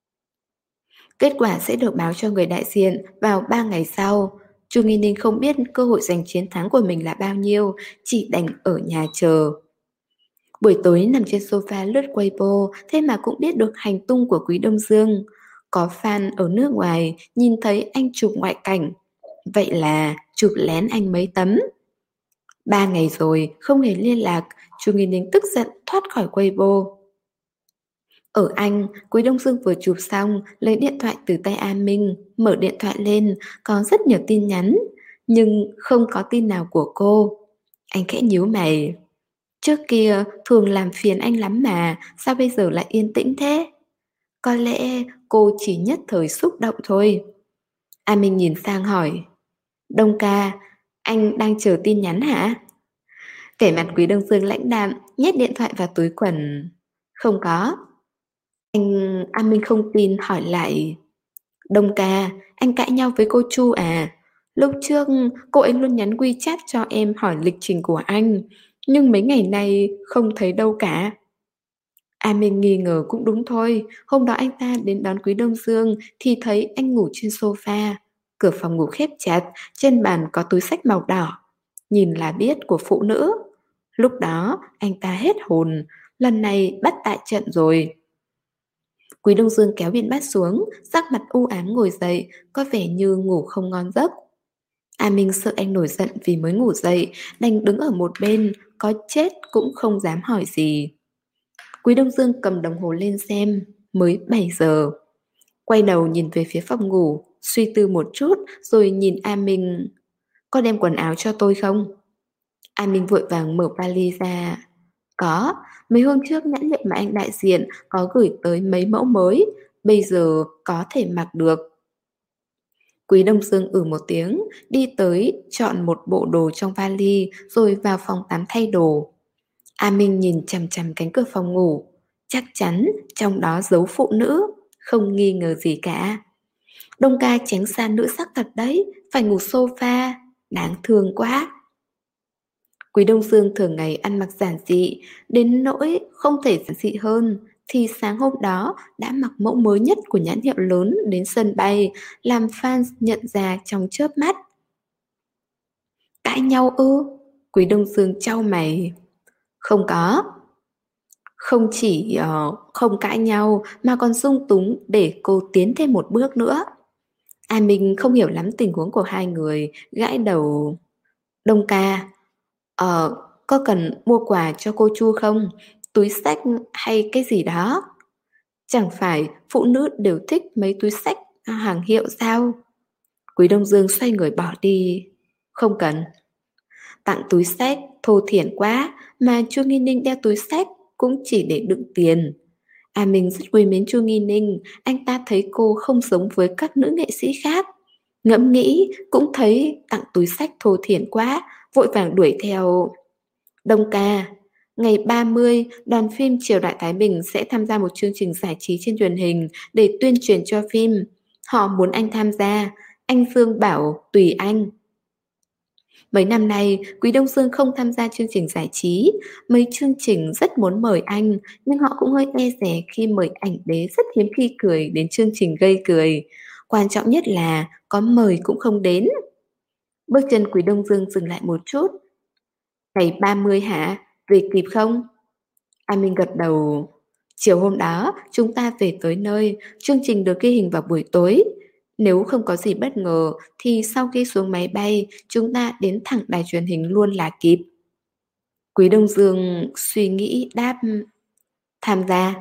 Kết quả sẽ được báo cho người đại diện vào ba ngày sau. Chu Nghi Ninh không biết cơ hội giành chiến thắng của mình là bao nhiêu, chỉ đành ở nhà chờ. Buổi tối nằm trên sofa lướt Weibo, thế mà cũng biết được hành tung của Quý Đông Dương. Có fan ở nước ngoài nhìn thấy anh chụp ngoại cảnh. Vậy là chụp lén anh mấy tấm. Ba ngày rồi, không hề liên lạc, Chu Nghi Ninh tức giận thoát khỏi Weibo. Ở Anh, Quý Đông Dương vừa chụp xong, lấy điện thoại từ tay A Minh, mở điện thoại lên, có rất nhiều tin nhắn, nhưng không có tin nào của cô. Anh khẽ nhíu mày. Trước kia thường làm phiền anh lắm mà, sao bây giờ lại yên tĩnh thế? Có lẽ cô chỉ nhất thời xúc động thôi. A Minh nhìn sang hỏi, Đông ca, anh đang chờ tin nhắn hả? Vẻ mặt Quý Đông Dương lãnh đạm, nhét điện thoại vào túi quần. Không có. Anh A Minh không tin hỏi lại, Đông ca, anh cãi nhau với cô Chu à? Lúc trước cô ấy luôn nhắn WeChat cho em hỏi lịch trình của anh, nhưng mấy ngày nay không thấy đâu cả. A Minh nghi ngờ cũng đúng thôi, hôm đó anh ta đến đón Quý Đông Dương thì thấy anh ngủ trên sofa, cửa phòng ngủ khép chặt, trên bàn có túi xách màu đỏ, nhìn là biết của phụ nữ. Lúc đó anh ta hết hồn, lần này bắt tại trận rồi. Quý Đông Dương kéo viên bát xuống, sắc mặt u ám ngồi dậy, có vẻ như ngủ không ngon giấc. A Minh sợ anh nổi giận vì mới ngủ dậy, đành đứng ở một bên, có chết cũng không dám hỏi gì. Quý Đông Dương cầm đồng hồ lên xem, mới bảy giờ. Quay đầu nhìn về phía phòng ngủ, suy tư một chút rồi nhìn A Minh. Có đem quần áo cho tôi không? A Minh vội vàng mở vali ra. Có, mấy hôm trước nhãn hiệu mà anh đại diện có gửi tới mấy mẫu mới, bây giờ có thể mặc được. Quý Đông Dương ử một tiếng, đi tới chọn một bộ đồ trong vali rồi vào phòng tắm thay đồ. A Minh nhìn chằm chằm cánh cửa phòng ngủ, chắc chắn trong đó giấu phụ nữ, không nghi ngờ gì cả. Đông ca tránh xa nữ sắc thật đấy, phải ngủ sofa, đáng thương quá. Quý Đông Dương thường ngày ăn mặc giản dị, đến nỗi không thể giản dị hơn, thì sáng hôm đó đã mặc mẫu mới nhất của nhãn hiệu lớn đến sân bay, làm fans nhận ra trong chớp mắt. Cãi nhau ư? Quý Đông Dương chau mày. Không có. Không chỉ uh, không cãi nhau mà còn dung túng để cô tiến thêm một bước nữa. A Minh không hiểu lắm tình huống của hai người, gãi đầu. Đông ca, Ờ, có cần mua quà cho cô Chu không? Túi xách hay cái gì đó? Chẳng phải phụ nữ đều thích mấy túi xách hàng hiệu sao? Quý Đông Dương xoay người bỏ đi. Không cần. Tặng túi xách thô thiển quá, mà Chu Nghi Ninh đeo túi xách cũng chỉ để đựng tiền. À mình rất quý mến Chu Nghi Ninh, anh ta thấy cô không giống với các nữ nghệ sĩ khác. Ngẫm nghĩ cũng thấy tặng túi xách thô thiển quá, vội vàng đuổi theo. Đông ca, ngày ba mươi, đoàn phim Triều Đại Thái Bình sẽ tham gia một chương trình giải trí trên truyền hình để tuyên truyền cho phim. Họ muốn anh tham gia, anh Dương bảo tùy anh. Mấy năm nay, Quý Đông Dương không tham gia chương trình giải trí, mấy chương trình rất muốn mời anh, nhưng họ cũng hơi e dè khi mời ảnh đế rất hiếm khi cười đến chương trình gây cười. Quan trọng nhất là có mời cũng không đến. Bước chân Quý Đông Dương dừng lại một chút. Ngày ba mươi hả? Về kịp không? A Minh gật đầu. Chiều hôm đó, chúng ta về tới nơi, chương trình được ghi hình vào buổi tối. Nếu không có gì bất ngờ, thì sau khi xuống máy bay, chúng ta đến thẳng đài truyền hình luôn là kịp. Quý Đông Dương suy nghĩ đáp, tham gia.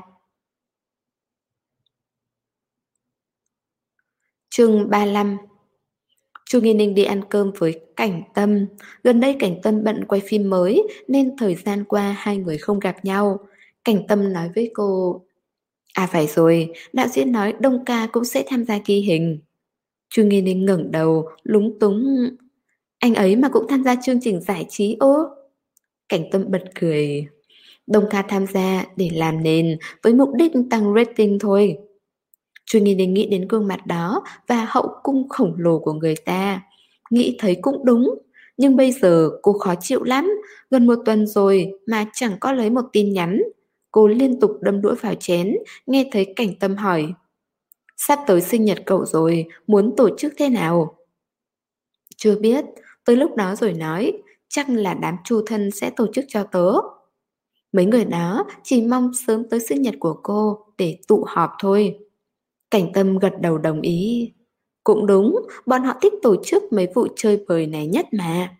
Chương ba mươi lăm. Chu Nghi Ninh đi ăn cơm với Cảnh Tâm. Gần đây Cảnh Tâm bận quay phim mới nên thời gian qua hai người không gặp nhau. Cảnh Tâm nói với cô: À phải rồi, đạo diễn nói Đông Ca cũng sẽ tham gia ghi hình. Chu Nghi Ninh ngẩng đầu, lúng túng. Anh ấy mà cũng tham gia chương trình giải trí ố? Cảnh Tâm bật cười. Đông Ca tham gia để làm nền với mục đích tăng rating thôi. Chu Nghi Ninh nghĩ đến gương mặt đó và hậu cung khổng lồ của người ta. Nghĩ thấy cũng đúng, nhưng bây giờ cô khó chịu lắm. Gần một tuần rồi mà chẳng có lấy một tin nhắn. Cô liên tục đâm đũa vào chén, nghe thấy Cảnh Tâm hỏi: Sắp tới sinh nhật cậu rồi, muốn tổ chức thế nào? Chưa biết, tới lúc đó rồi nói, chắc là đám Chu thân sẽ tổ chức cho tớ. Mấy người đó chỉ mong sớm tới sinh nhật của cô để tụ họp thôi. Cảnh Tâm gật đầu đồng ý. Cũng đúng, bọn họ thích tổ chức mấy vụ chơi bời này nhất mà.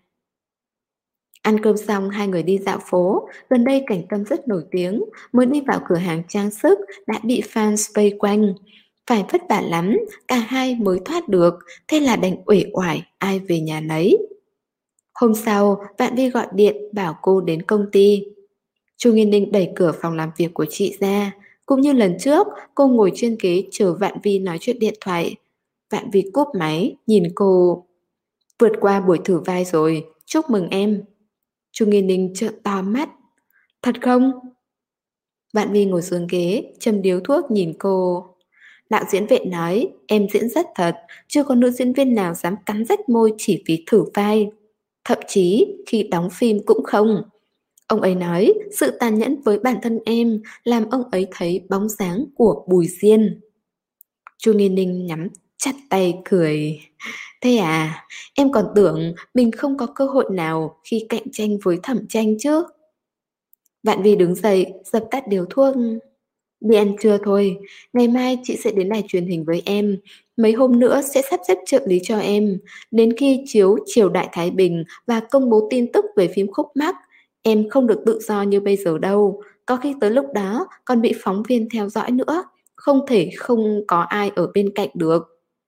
Ăn cơm xong hai người đi dạo phố. Gần đây Cảnh Tâm rất nổi tiếng, mới đi vào cửa hàng trang sức đã bị fans vây quanh. Phải vất vả lắm, cả hai mới thoát được, thế là đành uể oải ai về nhà nấy. Hôm sau, Vạn Vi gọi điện bảo cô đến công ty. Chu Nghiên Ninh đẩy cửa phòng làm việc của chị ra. Cũng như lần trước, cô ngồi trên ghế chờ Vạn Vi nói chuyện điện thoại. Vạn Vi cúp máy, nhìn cô. Vượt qua buổi thử vai rồi, chúc mừng em. Chu Nghiên Ninh trợn to mắt. Thật không? Vạn Vi ngồi xuống ghế, châm điếu thuốc nhìn cô. Đạo diễn Vệ nói, em diễn rất thật, chưa có nữ diễn viên nào dám cắn rách môi chỉ vì thử vai. Thậm chí khi đóng phim cũng không. Ông ấy nói sự tàn nhẫn với bản thân em làm ông ấy thấy bóng dáng của Bùi Diên. Chu Nghiên Ninh nhắm chặt tay cười. Thế à, em còn tưởng mình không có cơ hội nào khi cạnh tranh với Thẩm Tranh chứ. Vạn Vi đứng dậy, dập tắt điếu thuốc. Đi ăn trưa thôi, ngày mai chị sẽ đến đài truyền hình với em. Mấy hôm nữa sẽ sắp xếp trợ lý cho em. Đến khi chiếu Triều Đại Thái Bình và công bố tin tức về phim Khúc Mắc, em không được tự do như bây giờ đâu. Có khi tới lúc đó còn bị phóng viên theo dõi nữa. Không thể không có ai ở bên cạnh được.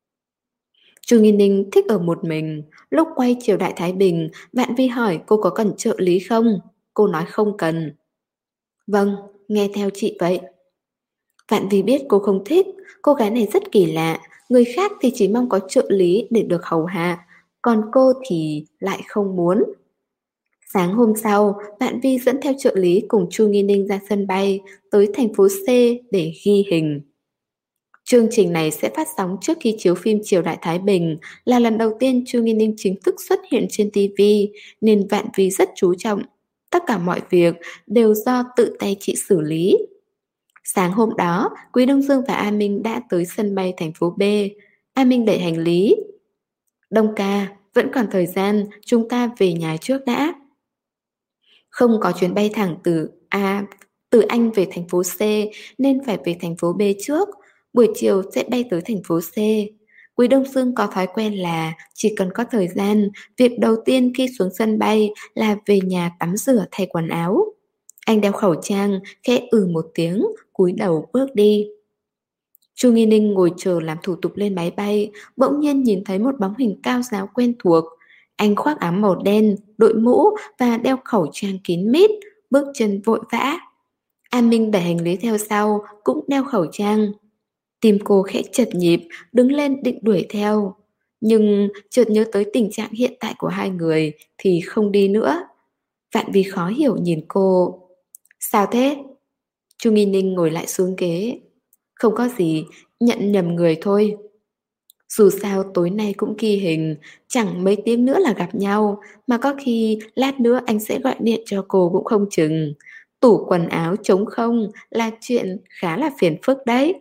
Chu Nghi Ninh thích ở một mình. Lúc quay Triều Đại Thái Bình, Vạn Vi hỏi cô có cần trợ lý không? Cô nói không cần. Vâng, nghe theo chị vậy. Vạn Vi biết cô không thích, cô gái này rất kỳ lạ, người khác thì chỉ mong có trợ lý để được hầu hạ, còn cô thì lại không muốn. Sáng hôm sau, Vạn Vi dẫn theo trợ lý cùng Chu Nghi Ninh ra sân bay, tới thành phố C để ghi hình. Chương trình này sẽ phát sóng trước khi chiếu phim Triều Đại Thái Bình, là lần đầu tiên Chu Nghi Ninh chính thức xuất hiện trên ti vi, nên Vạn Vi rất chú trọng. Tất cả mọi việc đều do tự tay chị xử lý. Sáng hôm đó, Quý Đông Dương và A Minh đã tới sân bay thành phố B. A Minh đẩy hành lý. Đông ca, vẫn còn thời gian, chúng ta về nhà trước đã. Không có chuyến bay thẳng từ A, từ Anh về thành phố C nên phải về thành phố B trước. Buổi chiều sẽ bay tới thành phố C. Quý Đông Dương có thói quen là chỉ cần có thời gian, việc đầu tiên khi xuống sân bay là về nhà tắm rửa thay quần áo. Anh đeo khẩu trang, khẽ ừ một tiếng, cúi đầu bước đi. Chu Nghi Ninh ngồi chờ làm thủ tục lên máy bay, bỗng nhiên nhìn thấy một bóng hình cao giáo quen thuộc. Anh khoác áo màu đen, đội mũ và đeo khẩu trang kín mít, bước chân vội vã. An Minh đẩy hành lý theo sau, cũng đeo khẩu trang. Tim cô khẽ chật nhịp, đứng lên định đuổi theo. Nhưng chợt nhớ tới tình trạng hiện tại của hai người thì không đi nữa. Vạn Vi khó hiểu nhìn cô. Sao thế? Chu Nghi Ninh ngồi lại xuống ghế. Không có gì, nhận nhầm người thôi. Dù sao tối nay cũng ghi hình, chẳng mấy tiếng nữa là gặp nhau, mà có khi lát nữa anh sẽ gọi điện cho cô cũng không chừng. Tủ quần áo trống không là chuyện khá là phiền phức đấy.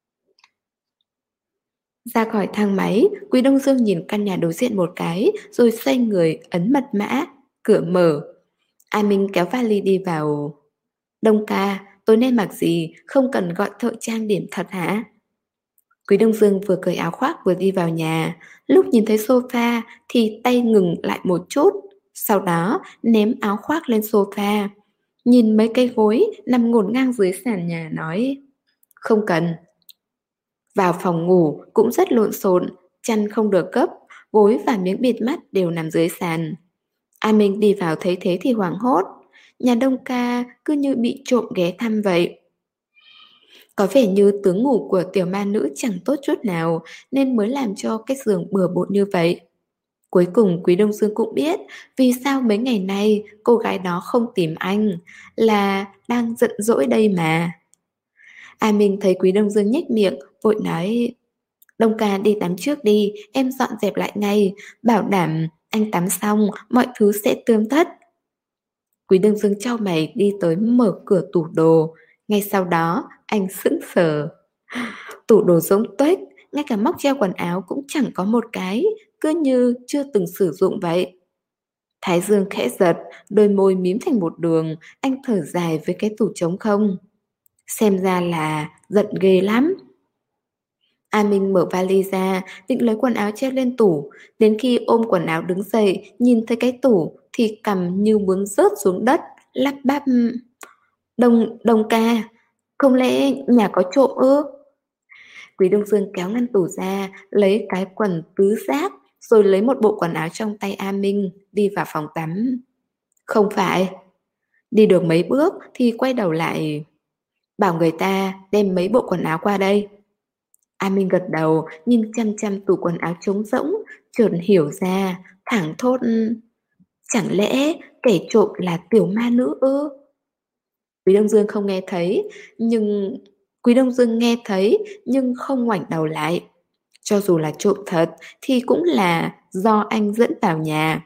Ra khỏi thang máy, Quý Đông Dương nhìn căn nhà đối diện một cái, rồi xoay người ấn mật mã, cửa mở. A Minh kéo vali đi vào. Đông ca, tối nay mặc gì, không cần gọi thợ trang điểm thật hả? Quý Đông Dương vừa cởi áo khoác vừa đi vào nhà, lúc nhìn thấy sofa thì tay ngừng lại một chút, sau đó ném áo khoác lên sofa. Nhìn mấy cây gối nằm ngổn ngang dưới sàn nhà nói, không cần. Vào phòng ngủ cũng rất lộn xộn, chăn không được gấp, gối và miếng bịt mắt đều nằm dưới sàn. A Minh đi vào thấy thế thì hoảng hốt. Nhà Đông Ca cứ như bị trộm ghé thăm vậy. Có vẻ như tướng ngủ của tiểu ma nữ chẳng tốt chút nào nên mới làm cho cái giường bừa bộn như vậy. Cuối cùng Quý Đông Dương cũng biết vì sao mấy ngày nay cô gái đó không tìm anh, là đang giận dỗi đây mà. A Minh thấy Quý Đông Dương nhếch miệng, vội nói: Đông Ca đi tắm trước đi, em dọn dẹp lại ngay, bảo đảm anh tắm xong mọi thứ sẽ tươm tất. Quý Đông Dương chau mày đi tới mở cửa tủ đồ, ngay sau đó anh sững sờ. Tủ đồ rỗng tuếch, ngay cả móc treo quần áo cũng chẳng có một cái, cứ như chưa từng sử dụng vậy. Thái Dương khẽ giật, đôi môi mím thành một đường, anh thở dài với cái tủ trống không. Xem ra là giận ghê lắm. A Minh mở vali ra, định lấy quần áo treo lên tủ. Đến khi ôm quần áo đứng dậy, nhìn thấy cái tủ thì cằm như muốn rớt xuống đất, lắp bắp. Đông, Đông Ca, không lẽ nhà có trộm ư? Quý Đông Dương kéo ngăn tủ ra, lấy cái quần tứ giác, rồi lấy một bộ quần áo trong tay A Minh, đi vào phòng tắm. Không phải. Đi được mấy bước thì quay đầu lại. Bảo người ta đem mấy bộ quần áo qua đây. A Minh gật đầu, nhìn chăm chăm tủ quần áo trống rỗng, chợt hiểu ra, thẳng thốt. Chẳng lẽ kẻ trộm là tiểu ma nữ ư? Quý Đông Dương không nghe thấy, nhưng... Quý Đông Dương nghe thấy nhưng không ngoảnh đầu lại. Cho dù là trộm thật thì cũng là do anh dẫn vào nhà.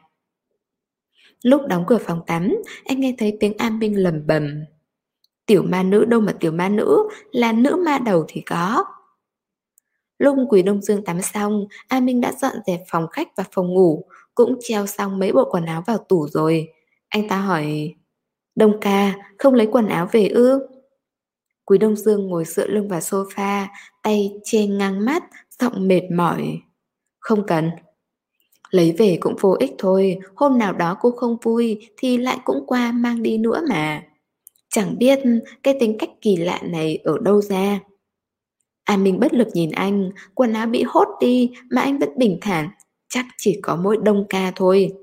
Lúc đóng cửa phòng tắm, anh nghe thấy tiếng A Minh lầm bầm. Tiểu ma nữ đâu mà tiểu ma nữ, là nữ ma đầu thì có. Lúc Quý Đông Dương tắm xong, A Minh đã dọn dẹp phòng khách và phòng ngủ, cũng treo xong mấy bộ quần áo vào tủ rồi. Anh ta hỏi, Đông Ca, không lấy quần áo về ư? Quý Đông Dương ngồi dựa lưng vào sofa, tay che ngang mắt, giọng mệt mỏi. Không cần. Lấy về cũng vô ích thôi, hôm nào đó cô không vui thì lại cũng qua mang đi nữa mà. Chẳng biết cái tính cách kỳ lạ này ở đâu ra. A Minh bất lực nhìn anh, quần áo bị hốt đi mà anh vẫn bình thản, chắc chỉ có mỗi Đông Ca thôi.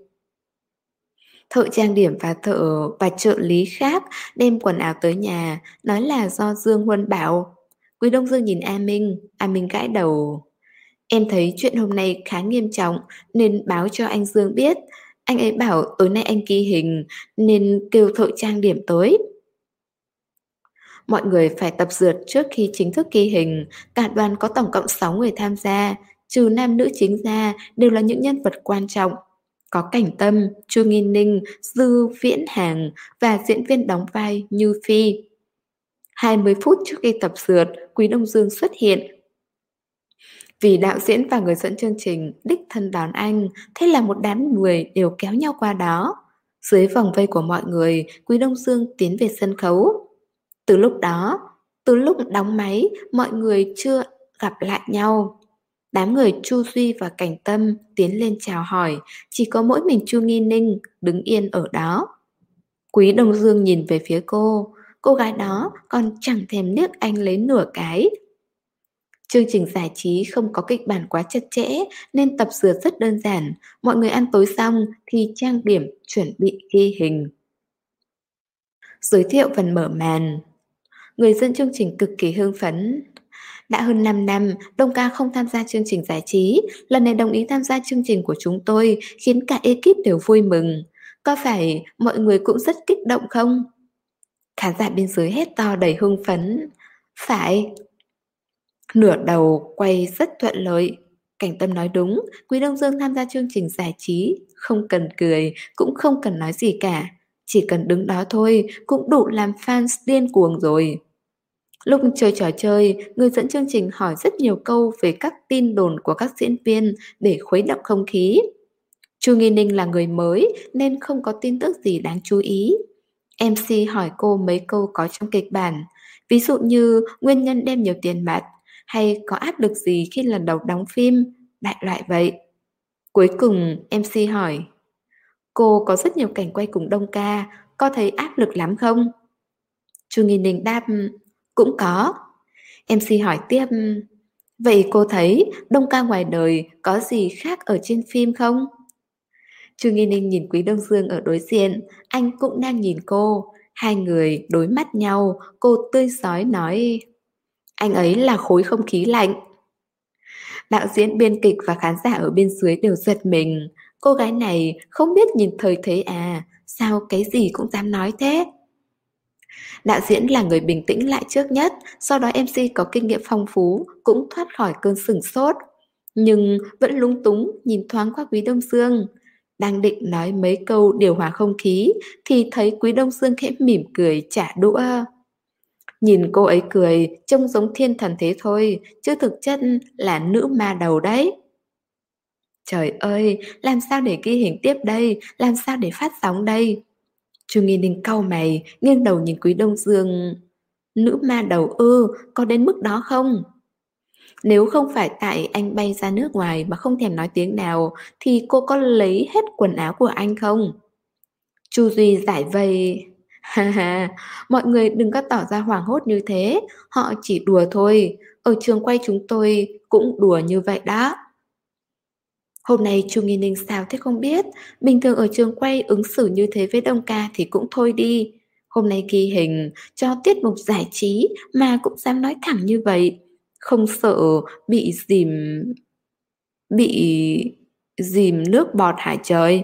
Thợ trang điểm và thợ và trợ lý khác đem quần áo tới nhà, nói là do Dương Huân bảo. Quý Đông Dương nhìn A Minh, A Minh gãi đầu. Em thấy chuyện hôm nay khá nghiêm trọng nên báo cho anh Dương biết. Anh ấy bảo tối nay anh ghi hình nên kêu thợ trang điểm tới. Mọi người phải tập dượt trước khi chính thức ghi hình. Cả đoàn có tổng cộng sáu người tham gia, trừ nam nữ chính ra đều là những nhân vật quan trọng. Có Cảnh Tâm, Chu Nghi Ninh, Dư Viễn Hàng và diễn viên đóng vai Như Phi. hai mươi phút trước khi tập dượt, Quý Đông Dương xuất hiện. Vì đạo diễn và người dẫn chương trình đích thân đón anh, thế là một đám người đều kéo nhau qua đó. Dưới vòng vây của mọi người, Quý Đông Dương tiến về sân khấu. Từ lúc đó, từ lúc đóng máy, mọi người chưa gặp lại nhau. Đám người Chu Duy và Cảnh Tâm tiến lên chào hỏi, chỉ có mỗi mình Chu Nghi Ninh đứng yên ở đó. Quý Đông Dương nhìn về phía cô, cô gái đó còn chẳng thèm liếc anh lấy nửa cái. Chương trình giải trí không có kịch bản quá chặt chẽ nên tập dượt rất đơn giản. Mọi người ăn tối xong thì trang điểm chuẩn bị ghi hình. Giới thiệu phần mở màn. Người dẫn chương trình cực kỳ hưng phấn. Đã hơn năm năm, Đông Ca không tham gia chương trình giải trí. Lần này đồng ý tham gia chương trình của chúng tôi khiến cả ekip đều vui mừng. Có phải mọi người cũng rất kích động không? Khán giả bên dưới hét to đầy hưng phấn. Phải. Nửa đầu quay rất thuận lợi. Cảnh Tâm nói đúng, Quý Đông Dương tham gia chương trình giải trí, không cần cười, cũng không cần nói gì cả. Chỉ cần đứng đó thôi, cũng đủ làm fans điên cuồng rồi. Lúc chơi trò chơi, người dẫn chương trình hỏi rất nhiều câu về các tin đồn của các diễn viên để khuấy động không khí. Chu Nghi Ninh là người mới nên không có tin tức gì đáng chú ý. em xê hỏi cô mấy câu có trong kịch bản, ví dụ như nguyên nhân đem nhiều tiền mặt, hay có áp lực gì khi lần đầu đóng phim, đại loại vậy. Cuối cùng em xê hỏi, cô có rất nhiều cảnh quay cùng Đông Ca, có thấy áp lực lắm không? Chu Nghi Ninh đáp, cũng có. em xê hỏi tiếp, Vậy cô thấy Đông ca ngoài đời có gì khác ở trên phim không? Trương Nghi Ninh nhìn Quý Đông Dương ở đối diện, anh cũng đang nhìn cô. Hai người đối mắt nhau, cô tươi rói nói: anh ấy là khối không khí lạnh. Đạo diễn, biên kịch và khán giả ở bên dưới đều giật mình. Cô gái này không biết nhìn thời thế à, sao cái gì cũng dám nói thế? Đạo diễn là người bình tĩnh lại trước nhất, sau đó em xê có kinh nghiệm phong phú cũng thoát khỏi cơn sửng sốt. Nhưng vẫn lúng túng nhìn thoáng qua Quý Đông Dương. Đang định nói mấy câu điều hòa không khí thì thấy Quý Đông Dương khẽ mỉm cười trả đũa. Nhìn cô ấy cười trông giống thiên thần thế thôi, chứ thực chất là nữ ma đầu đấy. Trời ơi, làm sao để ghi hình tiếp đây, làm sao để phát sóng đây? Chu Nghi Ninh cau mày, nghiêng đầu nhìn Quý Đông Dương. Nữ ma đầu ư, có đến mức đó không? Nếu không phải tại anh bay ra nước ngoài mà không thèm nói tiếng nào, thì cô có lấy hết quần áo của anh không? Chu Duy giải vây. Ha ha, mọi người đừng có tỏ ra hoảng hốt như thế, họ chỉ đùa thôi. Ở trường quay chúng tôi cũng đùa như vậy đó. Hôm nay Chu Nghi Ninh sao thế không biết, bình thường ở trường quay ứng xử như thế với Đông ca thì cũng thôi đi. Hôm nay ghi hình cho tiết mục giải trí mà cũng dám nói thẳng như vậy, không sợ bị dìm bị dìm nước bọt hả trời?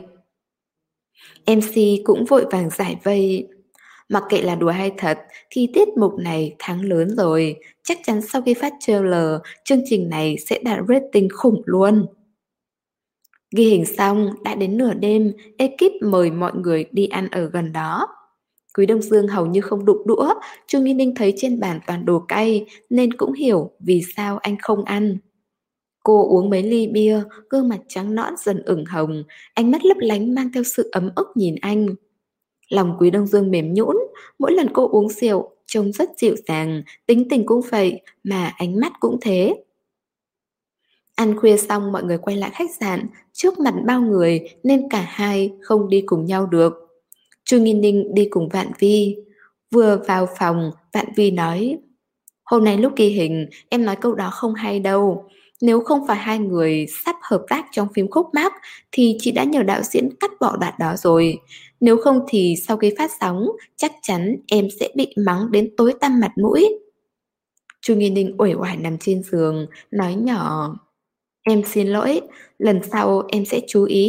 em xê cũng vội vàng giải vây. Mặc kệ là đùa hay thật thì tiết mục này thắng lớn rồi, chắc chắn sau khi phát trailer, chương trình này sẽ đạt rating khủng luôn. Ghi hình xong, đã đến nửa đêm, ekip mời mọi người đi ăn ở gần đó. Quý Đông Dương hầu như không đụng đũa, Trương Nghi Ninh thấy trên bàn toàn đồ cay nên cũng hiểu vì sao anh không ăn. Cô uống mấy ly bia, gương mặt trắng nõn dần ửng hồng, ánh mắt lấp lánh mang theo sự ấm ức nhìn anh. Lòng Quý Đông Dương mềm nhũn, mỗi lần cô uống rượu, trông rất dịu dàng, tính tình cũng vậy, mà ánh mắt cũng thế. Ăn khuya xong mọi người quay lại khách sạn, trước mặt bao người nên cả hai không đi cùng nhau được. Chu Nghi Ninh đi cùng Vạn Vi. Vừa vào phòng, Vạn Vi nói: hôm nay lúc ghi hình, em nói câu đó không hay đâu. Nếu không phải hai người sắp hợp tác trong phim Khúc Mắc thì chị đã nhờ đạo diễn cắt bỏ đoạn đó rồi. Nếu không thì sau khi phát sóng, chắc chắn em sẽ bị mắng đến tối tăm mặt mũi. Chu Nghi Ninh uể oải nằm trên giường, nói nhỏ: em xin lỗi, lần sau em sẽ chú ý.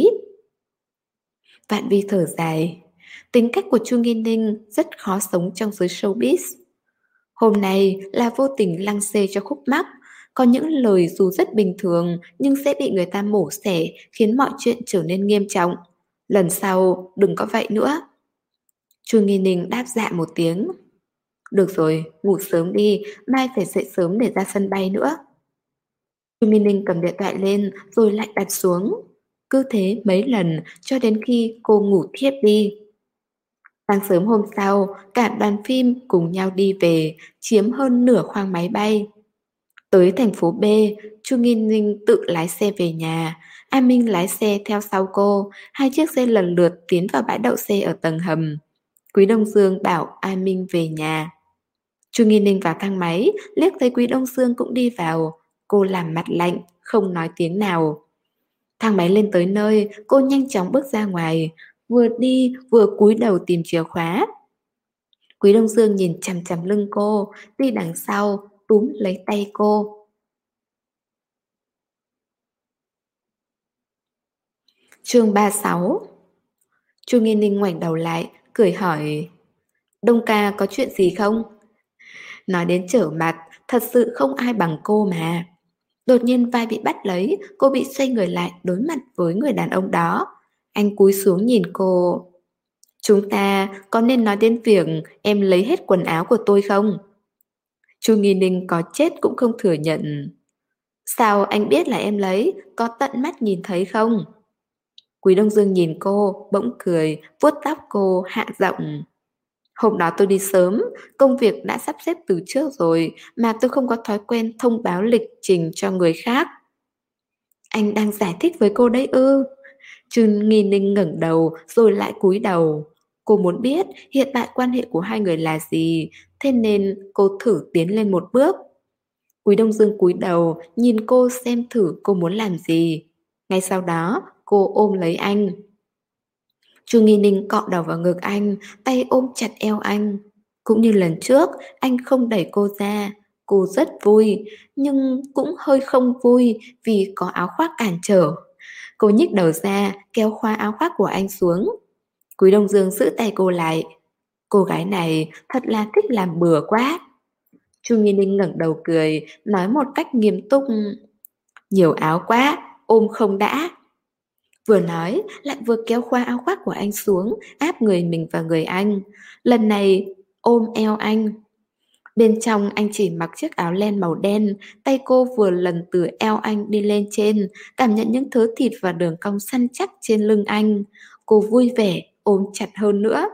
Vạn Vi thở dài. Tính cách của Chu Nghi Ninh rất khó sống trong giới showbiz. Hôm nay là vô tình lăng xê cho Khúc Mắc, có những lời dù rất bình thường nhưng sẽ bị người ta mổ xẻ khiến mọi chuyện trở nên nghiêm trọng. Lần sau đừng có vậy nữa. Chu Nghi Ninh đáp dạ một tiếng. Được rồi, ngủ sớm đi, mai phải dậy sớm để ra sân bay nữa. Chu Nghi Ninh cầm điện thoại lên rồi lại đặt xuống. Cứ thế mấy lần cho đến khi cô ngủ thiếp đi. Sáng sớm hôm sau, cả đoàn phim cùng nhau đi về, chiếm hơn nửa khoang máy bay. Tới thành phố B, Chu Nghi Ninh tự lái xe về nhà, A Minh lái xe theo sau cô, hai chiếc xe lần lượt tiến vào bãi đậu xe ở tầng hầm. Quý Đông Dương bảo A Minh về nhà. Chu Nghi Ninh vào thang máy, liếc thấy Quý Đông Dương cũng đi vào. Cô làm mặt lạnh, không nói tiếng nào. Thang máy lên tới nơi, cô nhanh chóng bước ra ngoài, vừa đi vừa cúi đầu tìm chìa khóa. Quý Đông Dương nhìn chằm chằm lưng cô, đi đằng sau, túm lấy tay cô. Chương ba mươi sáu. Chu Nghi Ninh ngoảnh đầu lại, cười hỏi: Đông ca có chuyện gì không? Nói đến trở mặt, thật sự không ai bằng cô mà. Đột nhiên vai bị bắt lấy, cô bị xoay người lại đối mặt với người đàn ông đó. Anh cúi xuống nhìn cô. Chúng ta có nên nói đến việc em lấy hết quần áo của tôi không? Chu Nghi Ninh có chết cũng không thừa nhận. Sao anh biết là em lấy, có tận mắt nhìn thấy không? Quý Đông Dương nhìn cô, bỗng cười, vuốt tóc cô, hạ giọng. Hôm đó tôi đi sớm, công việc đã sắp xếp từ trước rồi, mà tôi không có thói quen thông báo lịch trình cho người khác. Anh đang giải thích với cô đấy ư? Chu Nghi Ninh ngẩng đầu rồi lại cúi đầu. Cô muốn biết hiện tại quan hệ của hai người là gì, thế nên cô thử tiến lên một bước. Quý Đông Dương cúi đầu nhìn cô xem thử cô muốn làm gì. Ngay sau đó cô ôm lấy anh. Chu Nghi Ninh cọ đầu vào ngực anh, tay ôm chặt eo anh. Cũng như lần trước, anh không đẩy cô ra. Cô rất vui, nhưng cũng hơi không vui vì có áo khoác cản trở. Cô nhích đầu ra, kéo khóa áo khoác của anh xuống. Quý Đông Dương giữ tay cô lại. Cô gái này thật là thích làm bừa quá. Chu Nghi Ninh ngẩng đầu cười, nói một cách nghiêm túc. Nhiều áo quá, ôm không đã. Vừa nói, lại vừa kéo khóa áo khoác của anh xuống, áp người mình vào người anh. Lần này, ôm eo anh. Bên trong anh chỉ mặc chiếc áo len màu đen, tay cô vừa lần từ eo anh đi lên trên, cảm nhận những thớ thịt và đường cong săn chắc trên lưng anh. Cô vui vẻ, ôm chặt hơn nữa.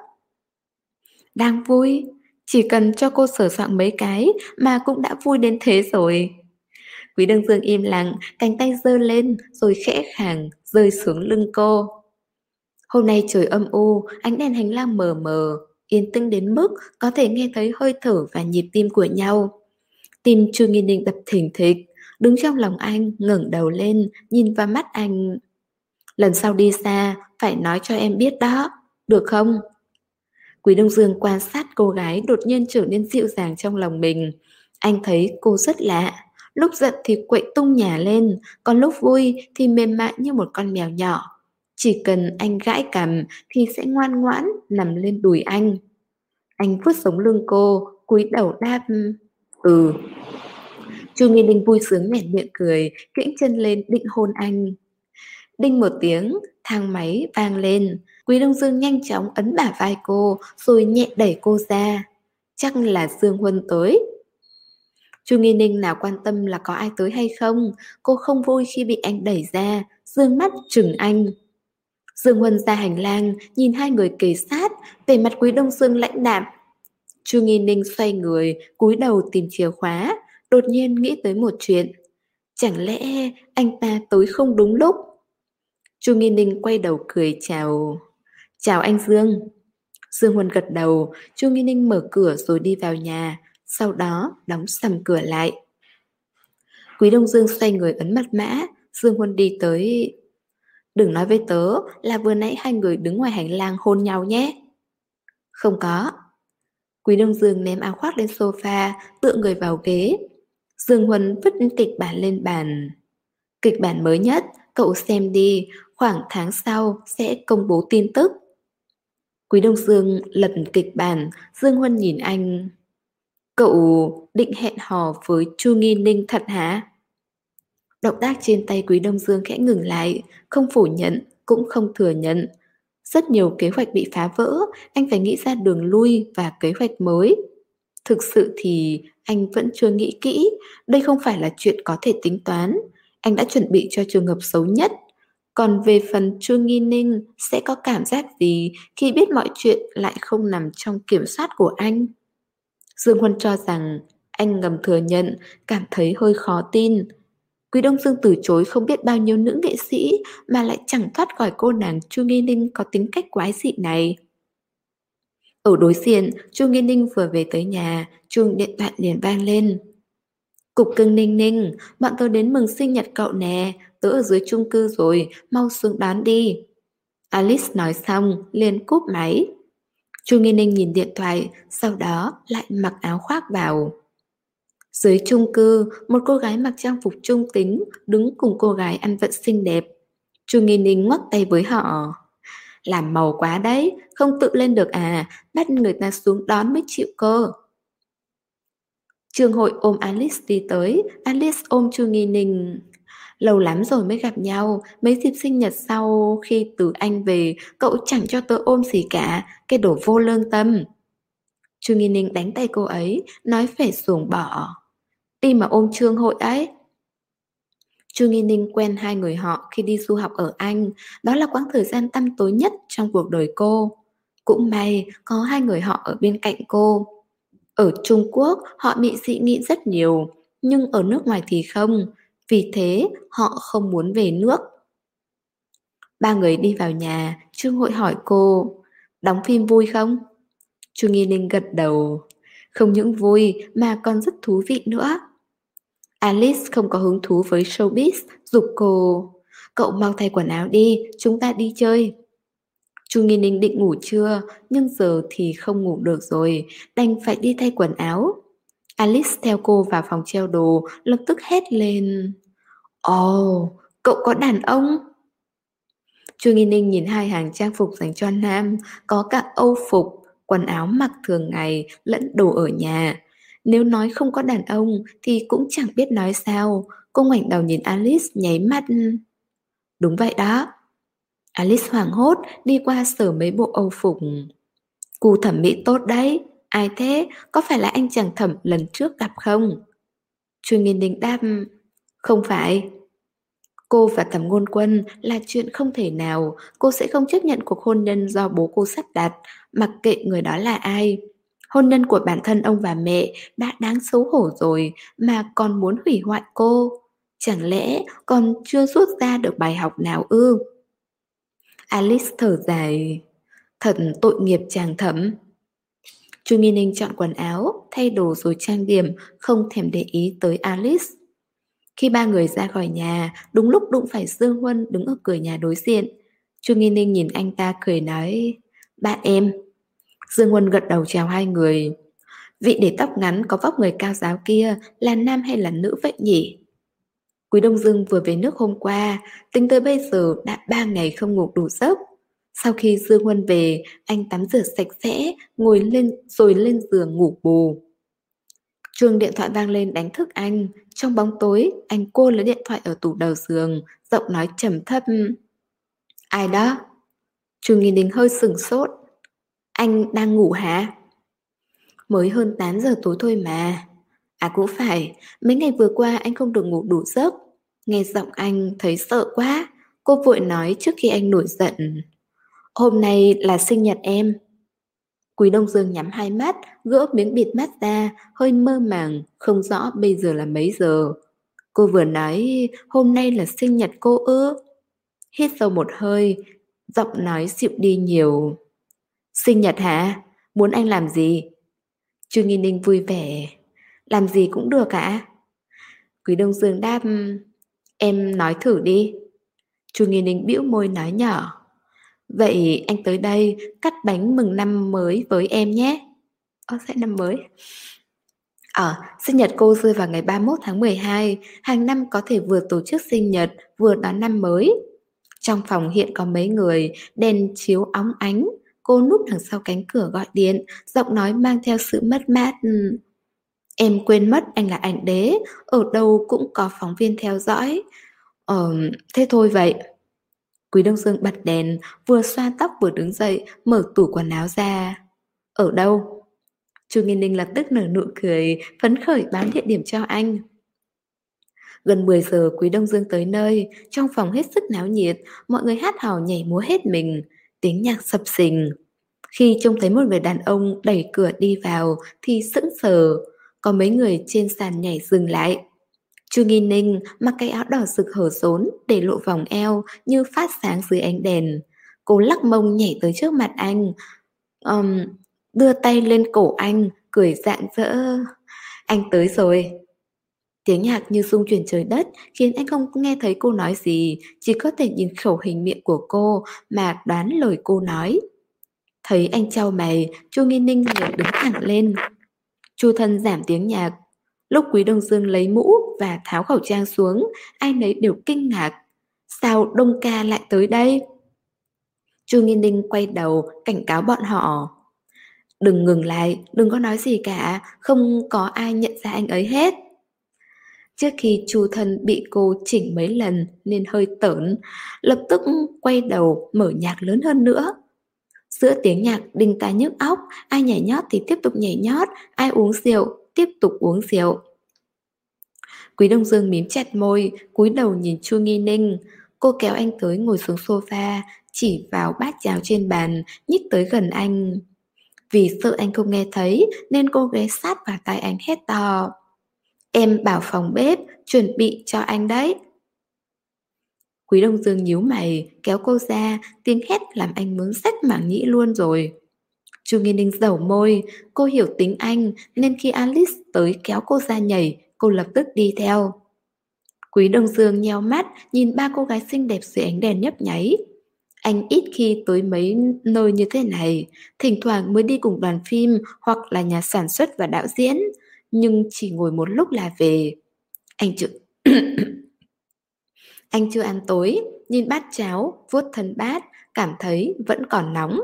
Đang vui, chỉ cần cho cô sờ soạng mấy cái mà cũng đã vui đến thế rồi. Quý Đông Dương im lặng, cánh tay giơ lên rồi khẽ khàng rơi xuống lưng cô. Hôm nay trời âm u, ánh đèn hành lang mờ mờ, yên tĩnh đến mức có thể nghe thấy hơi thở và nhịp tim của nhau. Tim Chu Nghi Ninh đập thình thịch, đứng trong lòng anh, ngẩng đầu lên, nhìn vào mắt anh. Lần sau đi xa, phải nói cho em biết đó, được không? Quý Đông Dương quan sát cô gái đột nhiên trở nên dịu dàng trong lòng mình. Anh thấy cô rất lạ, lúc giận thì quậy tung nhả lên, còn lúc vui thì mềm mại như một con mèo nhỏ. Chỉ cần anh gãi cằm thì sẽ ngoan ngoãn nằm lên đùi anh. Anh vuốt sống lưng cô, cúi đầu đáp ừ. Chu Nghi Ninh vui sướng nhoẻn miệng cười, kiễng chân lên định hôn anh. Đinh một tiếng, thang máy vang lên. Quý Đông Dương nhanh chóng ấn bả vai cô, rồi nhẹ đẩy cô ra. Chắc là Dương Huân tới. Chu Nghi Ninh nào quan tâm là có ai tới hay không. Cô không vui khi bị anh đẩy ra, dương mắt chừng anh. Dương Huân ra hành lang, nhìn hai người kề sát, vẻ mặt Quý Đông Dương lãnh đạm. Chu Nghi Ninh xoay người, cúi đầu tìm chìa khóa, đột nhiên nghĩ tới một chuyện. Chẳng lẽ anh ta tới không đúng lúc? Chu Nghi Ninh quay đầu cười chào. Chào anh Dương. Dương Huân gật đầu, Chu Nghi Ninh mở cửa rồi đi vào nhà, sau đó đóng sầm cửa lại. Quý Đông Dương xoay người ấn mật mã, Dương Huân đi tới. Đừng nói với tớ là vừa nãy hai người đứng ngoài hành lang hôn nhau nhé. Không có. Quý Đông Dương ném áo khoác lên sofa, tựa người vào ghế. Dương Huân vứt kịch bản lên bàn. Kịch bản mới nhất, cậu xem đi, khoảng tháng sau sẽ công bố tin tức. Quý Đông Dương lật kịch bản, Dương Huân nhìn anh. Cậu định hẹn hò với Chu Nghi Ninh thật hả? Động tác trên tay Quý Đông Dương khẽ ngừng lại, không phủ nhận, cũng không thừa nhận. Rất nhiều kế hoạch bị phá vỡ, anh phải nghĩ ra đường lui và kế hoạch mới. Thực sự thì anh vẫn chưa nghĩ kỹ, đây không phải là chuyện có thể tính toán. Anh đã chuẩn bị cho trường hợp xấu nhất. Còn về phần Chu Nghi Ninh sẽ có cảm giác gì khi biết mọi chuyện lại không nằm trong kiểm soát của anh? Dương Huân cho rằng anh ngầm thừa nhận, cảm thấy hơi khó tin. Quý Đông Dương từ chối không biết bao nhiêu nữ nghệ sĩ mà lại chẳng thoát khỏi cô nàng Chu Nghi Ninh có tính cách quái dị này. Ở đối diện, Chu Nghi Ninh vừa về tới nhà, chuông điện thoại liền vang lên. Cục cưng Ninh Ninh, bọn tôi đến mừng sinh nhật cậu nè, tớ ở dưới chung cư rồi, mau xuống đón đi. Alice nói xong, liền cúp máy. Chu Nghi Ninh nhìn điện thoại, sau đó lại mặc áo khoác vào. Dưới chung cư, một cô gái mặc trang phục trung tính, đứng cùng cô gái ăn vận xinh đẹp. Chu Nghi Ninh ngoắc tay với họ. Làm màu quá đấy, không tự lên được à, bắt người ta xuống đón mới chịu cơ. Trương Hội ôm Alice đi tới, Alice ôm Chu Nghi Ninh. Lâu lắm rồi mới gặp nhau, mấy dịp sinh nhật sau khi từ Anh về, cậu chẳng cho tớ ôm gì cả, cái đồ vô lương tâm. Chu Nghi Ninh đánh tay cô ấy, nói phải xuồng bỏ. Đi mà ôm Trương Hội ấy. Chu Nghi Ninh quen hai người họ khi đi du học ở Anh, đó là quãng thời gian tăm tối nhất trong cuộc đời cô. Cũng may có hai người họ ở bên cạnh cô. Ở Trung Quốc họ bị dị nghị rất nhiều, nhưng ở nước ngoài thì không, vì thế họ không muốn về nước. Ba người đi vào nhà, Trương Hội hỏi cô, đóng phim vui không? Chu Nghi Ninh gật đầu, không những vui mà còn rất thú vị nữa. Alice không có hứng thú với showbiz, giục cô. Cậu mau thay quần áo đi, chúng ta đi chơi. Chu Nghi Ninh định ngủ trưa, nhưng giờ thì không ngủ được rồi, đành phải đi thay quần áo. Alice theo cô vào phòng treo đồ, lập tức hét lên. Ồ, oh, cậu có đàn ông? Chu Nghi Ninh nhìn hai hàng trang phục dành cho nam, có cả âu phục, quần áo mặc thường ngày lẫn đồ ở nhà. Nếu nói không có đàn ông thì cũng chẳng biết nói sao. Cô ngoảnh đầu nhìn Alice nháy mắt. Đúng vậy đó. Alice hoảng hốt đi qua sờ mấy bộ âu phục. Cô thẩm mỹ tốt đấy. Ai thế? Có phải là anh chàng thẩm lần trước gặp không? Chu Nghi Ninh đáp. Không phải. Cô và Thẩm Ngôn Quân là chuyện không thể nào. Cô sẽ không chấp nhận cuộc hôn nhân do bố cô sắp đặt, mặc kệ người đó là ai. Hôn nhân của bản thân ông và mẹ đã đáng xấu hổ rồi mà còn muốn hủy hoại cô. Chẳng lẽ còn chưa rút ra được bài học nào ư? Alice thở dài. Thật tội nghiệp chàng Thẩm. Chu Nghi Ninh chọn quần áo, thay đồ rồi trang điểm, không thèm để ý tới Alice. Khi ba người ra khỏi nhà, đúng lúc đụng phải Dương Huân đứng ở cửa nhà đối diện. Chu Nghi Ninh nhìn anh ta cười nói, bạn em. Dương Huân gật đầu chào hai người. Vị để tóc ngắn có vóc người cao ráo kia là nam hay là nữ vậy nhỉ? Quý Đông Dương vừa về nước hôm qua, tính tới bây giờ đã ba ngày không ngủ đủ giấc. Sau khi Dương Huân về, anh tắm rửa sạch sẽ, ngồi lên rồi lên giường ngủ bù. Chuông điện thoại vang lên đánh thức anh. Trong bóng tối, anh cô lấy điện thoại ở tủ đầu giường, giọng nói trầm thấp. Ai đó? Chu Nghi Ninh hơi sừng sốt. Anh đang ngủ hả? Mới hơn tám giờ tối thôi mà. À cũng phải, mấy ngày vừa qua anh không được ngủ đủ giấc. Nghe giọng anh thấy sợ quá. Cô vội nói trước khi anh nổi giận. Hôm nay là sinh nhật em. Quý Đông Dương nhắm hai mắt, gỡ miếng bịt mắt ra, hơi mơ màng, không rõ bây giờ là mấy giờ. Cô vừa nói hôm nay là sinh nhật cô ư? Hít sâu một hơi, giọng nói dịu đi nhiều. Sinh nhật hả? Muốn anh làm gì? Trương Nghi Ninh vui vẻ. Làm gì cũng được ạ. Quý Đông Dương đáp. Em nói thử đi. Trương Nghi Ninh bĩu môi nói nhỏ. Vậy anh tới đây cắt bánh mừng năm mới với em nhé. Ơ sẽ năm mới. Ờ, sinh nhật cô rơi vào ngày ba mươi mốt tháng mười hai. Hàng năm có thể vừa tổ chức sinh nhật vừa đón năm mới. Trong phòng hiện có mấy người, đèn chiếu óng ánh. Cô núp đằng sau cánh cửa gọi điện, giọng nói mang theo sự mất mát. Em quên mất anh là ảnh đế, ở đâu cũng có phóng viên theo dõi. Ờ, thế thôi vậy. Quý Đông Dương bật đèn, vừa xoa tóc vừa đứng dậy, mở tủ quần áo ra. Ở đâu? Chu Nghiên Ninh lập tức nở nụ cười, phấn khởi báo địa điểm cho anh. Gần mười giờ Quý Đông Dương tới nơi, trong phòng hết sức náo nhiệt, mọi người hát hò nhảy múa hết mình, tiếng nhạc sập sình. Khi trông thấy một người đàn ông đẩy cửa đi vào thì sững sờ, có mấy người trên sàn nhảy dừng lại. Chu Nghi Ninh mặc cái áo đỏ rực hở rốn để lộ vòng eo như phát sáng dưới ánh đèn. Cô lắc mông nhảy tới trước mặt anh, um, đưa tay lên cổ anh, cười rạng rỡ. Anh tới rồi. Tiếng nhạc như rung chuyển trời đất khiến anh không nghe thấy cô nói gì, chỉ có thể nhìn khẩu hình miệng của cô mà đoán lời cô nói. Thấy anh chau mày, Chu Nghi Ninh liền đứng thẳng lên. Chu thân giảm tiếng nhạc. Lúc Quý Đông Dương lấy mũ và tháo khẩu trang xuống, ai nấy đều kinh ngạc. Sao Đông ca lại tới đây? Chu Nghi Ninh quay đầu cảnh cáo bọn họ. Đừng ngừng lại, đừng có nói gì cả, không có ai nhận ra anh ấy hết. Trước khi Chu thân bị cô chỉnh mấy lần nên hơi tởn, lập tức quay đầu mở nhạc lớn hơn nữa. Giữa tiếng nhạc đinh tai nhức óc, ai nhảy nhót thì tiếp tục nhảy nhót, ai uống rượu, tiếp tục uống rượu. Quý Đông Dương mím chặt môi, cúi đầu nhìn Chu Nghi Ninh. Cô kéo anh tới ngồi xuống sofa, chỉ vào bát cháo trên bàn, nhích tới gần anh. Vì sợ anh không nghe thấy nên cô ghé sát vào tai anh hét to. Em bảo phòng bếp chuẩn bị cho anh đấy. Quý Đông Dương nhíu mày, kéo cô ra, tiếng hét làm anh muốn rách mảng nhĩ luôn rồi. Chu Nghi Ninh dẩu môi, cô hiểu tính anh nên khi Alice tới kéo cô ra nhảy, cô lập tức đi theo. Quý Đông Dương nheo mắt nhìn ba cô gái xinh đẹp dưới ánh đèn nhấp nháy. Anh ít khi tới mấy nơi như thế này, thỉnh thoảng mới đi cùng đoàn phim hoặc là nhà sản xuất và đạo diễn, nhưng chỉ ngồi một lúc là về. Anh chưa... Anh chưa ăn tối, nhìn bát cháo, vuốt thân bát, cảm thấy vẫn còn nóng.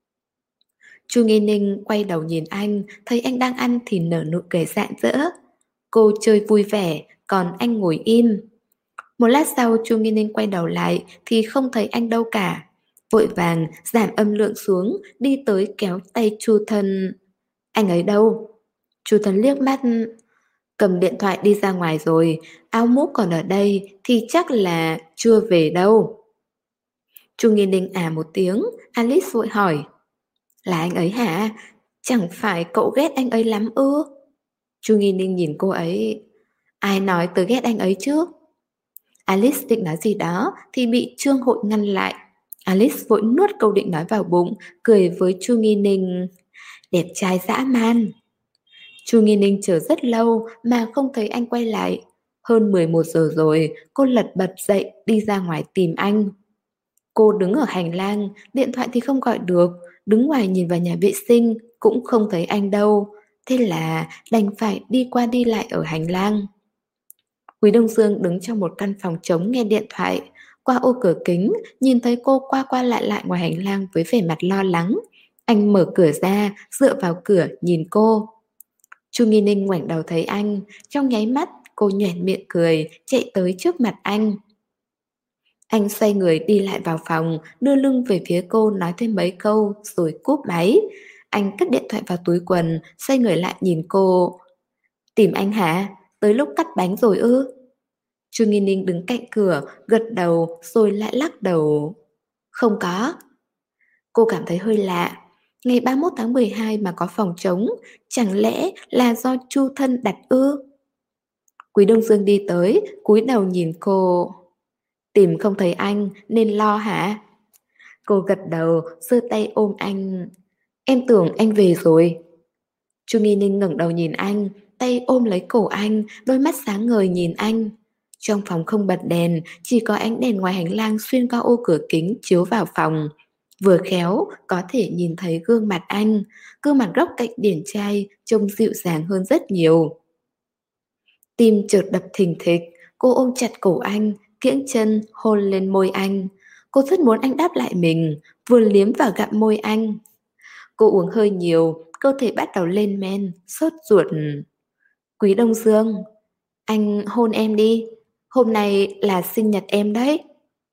Chu Nghi Ninh quay đầu nhìn anh, thấy anh đang ăn thì nở nụ cười rạng rỡ. Cô chơi vui vẻ, còn anh ngồi im. Một lát sau Chu Nghi Ninh quay đầu lại thì không thấy anh đâu cả. Vội vàng giảm âm lượng xuống, đi tới kéo tay Chu Thân. Anh ấy đâu? Chu Thân liếc mắt, cầm điện thoại đi ra ngoài rồi, áo mũ còn ở đây thì chắc là chưa về đâu. Chu Nghi Ninh à một tiếng, Alice vội hỏi. Là anh ấy hả? Chẳng phải cậu ghét anh ấy lắm ư? Chu Nghi Ninh nhìn cô ấy. Ai nói tớ ghét anh ấy chứ? Alice định nói gì đó thì bị Trương Hội ngăn lại. Alice vội nuốt câu định nói vào bụng, cười với Chu Nghi Ninh. Đẹp trai dã man. Chu Nghi Ninh chờ rất lâu mà không thấy anh quay lại. Hơn mười một giờ rồi, cô lật bật dậy đi ra ngoài tìm anh. Cô đứng ở hành lang, điện thoại thì không gọi được, đứng ngoài nhìn vào nhà vệ sinh cũng không thấy anh đâu. Thế là đành phải đi qua đi lại ở hành lang. Quý Đông Dương đứng trong một căn phòng trống nghe điện thoại. Qua ô cửa kính, nhìn thấy cô qua qua lại lại ngoài hành lang với vẻ mặt lo lắng. Anh mở cửa ra, dựa vào cửa nhìn cô. Chu Nghi Ninh ngoảnh đầu thấy anh, trong nháy mắt cô nhoẻn miệng cười, chạy tới trước mặt anh. Anh xoay người đi lại vào phòng, đưa lưng về phía cô nói thêm mấy câu rồi cúp máy. Anh cất điện thoại vào túi quần, xoay người lại nhìn cô. Tìm anh hả? Tới lúc cắt bánh rồi ư? Chu Nghi Ninh đứng cạnh cửa, gật đầu rồi lại lắc đầu. Không có. Cô cảm thấy hơi lạ. Ngày ba mươi mốt tháng mười hai mà có phòng trống, chẳng lẽ là do Chu Thân đặt ư? Quý Đông Dương đi tới, cúi đầu nhìn cô. Tìm không thấy anh nên lo hả? Cô gật đầu, giơ tay ôm anh. Em tưởng anh về rồi. Chu Nghi Ninh ngẩng đầu nhìn anh, tay ôm lấy cổ anh, đôi mắt sáng ngời nhìn anh. Trong phòng không bật đèn, chỉ có ánh đèn ngoài hành lang xuyên qua ô cửa kính chiếu vào phòng. Vừa khéo, có thể nhìn thấy gương mặt anh, gương mặt góc cạnh điển trai trông dịu dàng hơn rất nhiều. Tim chợt đập thình thịch, cô ôm chặt cổ anh, kiễng chân hôn lên môi anh. Cô rất muốn anh đáp lại mình, vừa liếm vào gặm môi anh. Cô uống hơi nhiều, cơ thể bắt đầu lên men, sốt ruột. Quý Đông Dương, anh hôn em đi, hôm nay là sinh nhật em đấy.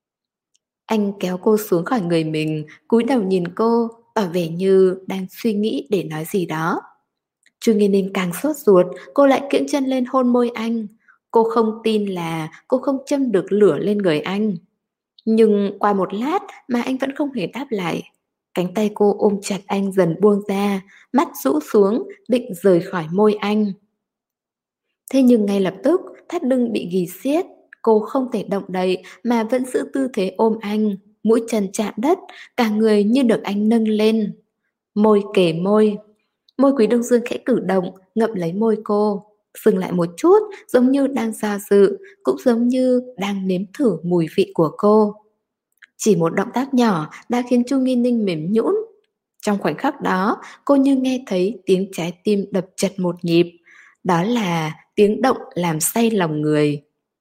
Anh kéo cô xuống khỏi người mình, cúi đầu nhìn cô, tỏ vẻ như đang suy nghĩ để nói gì đó. Chu Nghi Ninh càng sốt ruột, cô lại kiễng chân lên hôn môi anh. Cô không tin là cô không châm được lửa lên người anh. Nhưng qua một lát mà anh vẫn không hề đáp lại. Cánh tay cô ôm chặt anh dần buông ra, mắt rũ xuống, định rời khỏi môi anh. Thế nhưng ngay lập tức, thắt lưng bị ghì siết. Cô không thể động đậy mà vẫn giữ tư thế ôm anh, mũi chân chạm đất, cả người như được anh nâng lên. Môi kề môi. Môi Quý Đông Dương khẽ cử động, ngậm lấy môi cô. Dừng lại một chút, giống như đang do dự, cũng giống như đang nếm thử mùi vị của cô. Chỉ một động tác nhỏ đã khiến Chu Nghi Ninh mềm nhũn. Trong khoảnh khắc đó, cô như nghe thấy tiếng trái tim đập chặt một nhịp. Đó là tiếng động làm say lòng người.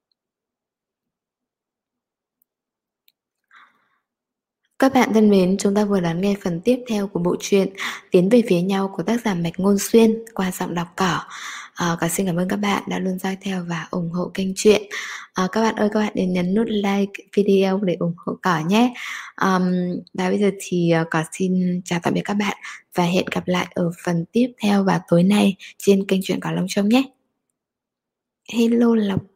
Các bạn thân mến, chúng ta vừa đón nghe phần tiếp theo của bộ truyện Tiến về phía nhau của tác giả Mạch Ngôn Xuyên qua giọng đọc Cỏ. À, và xin cảm ơn các bạn đã luôn dõi theo và ủng hộ kênh truyện. À, các bạn ơi, các bạn đừng nhấn nút like video để ủng hộ Cỏ nhé. Um, và bây giờ thì uh, Cỏ xin chào tạm biệt các bạn và hẹn gặp lại ở phần tiếp theo vào tối nay trên kênh truyện Cỏ Long Trông nhé. Hello Lộc.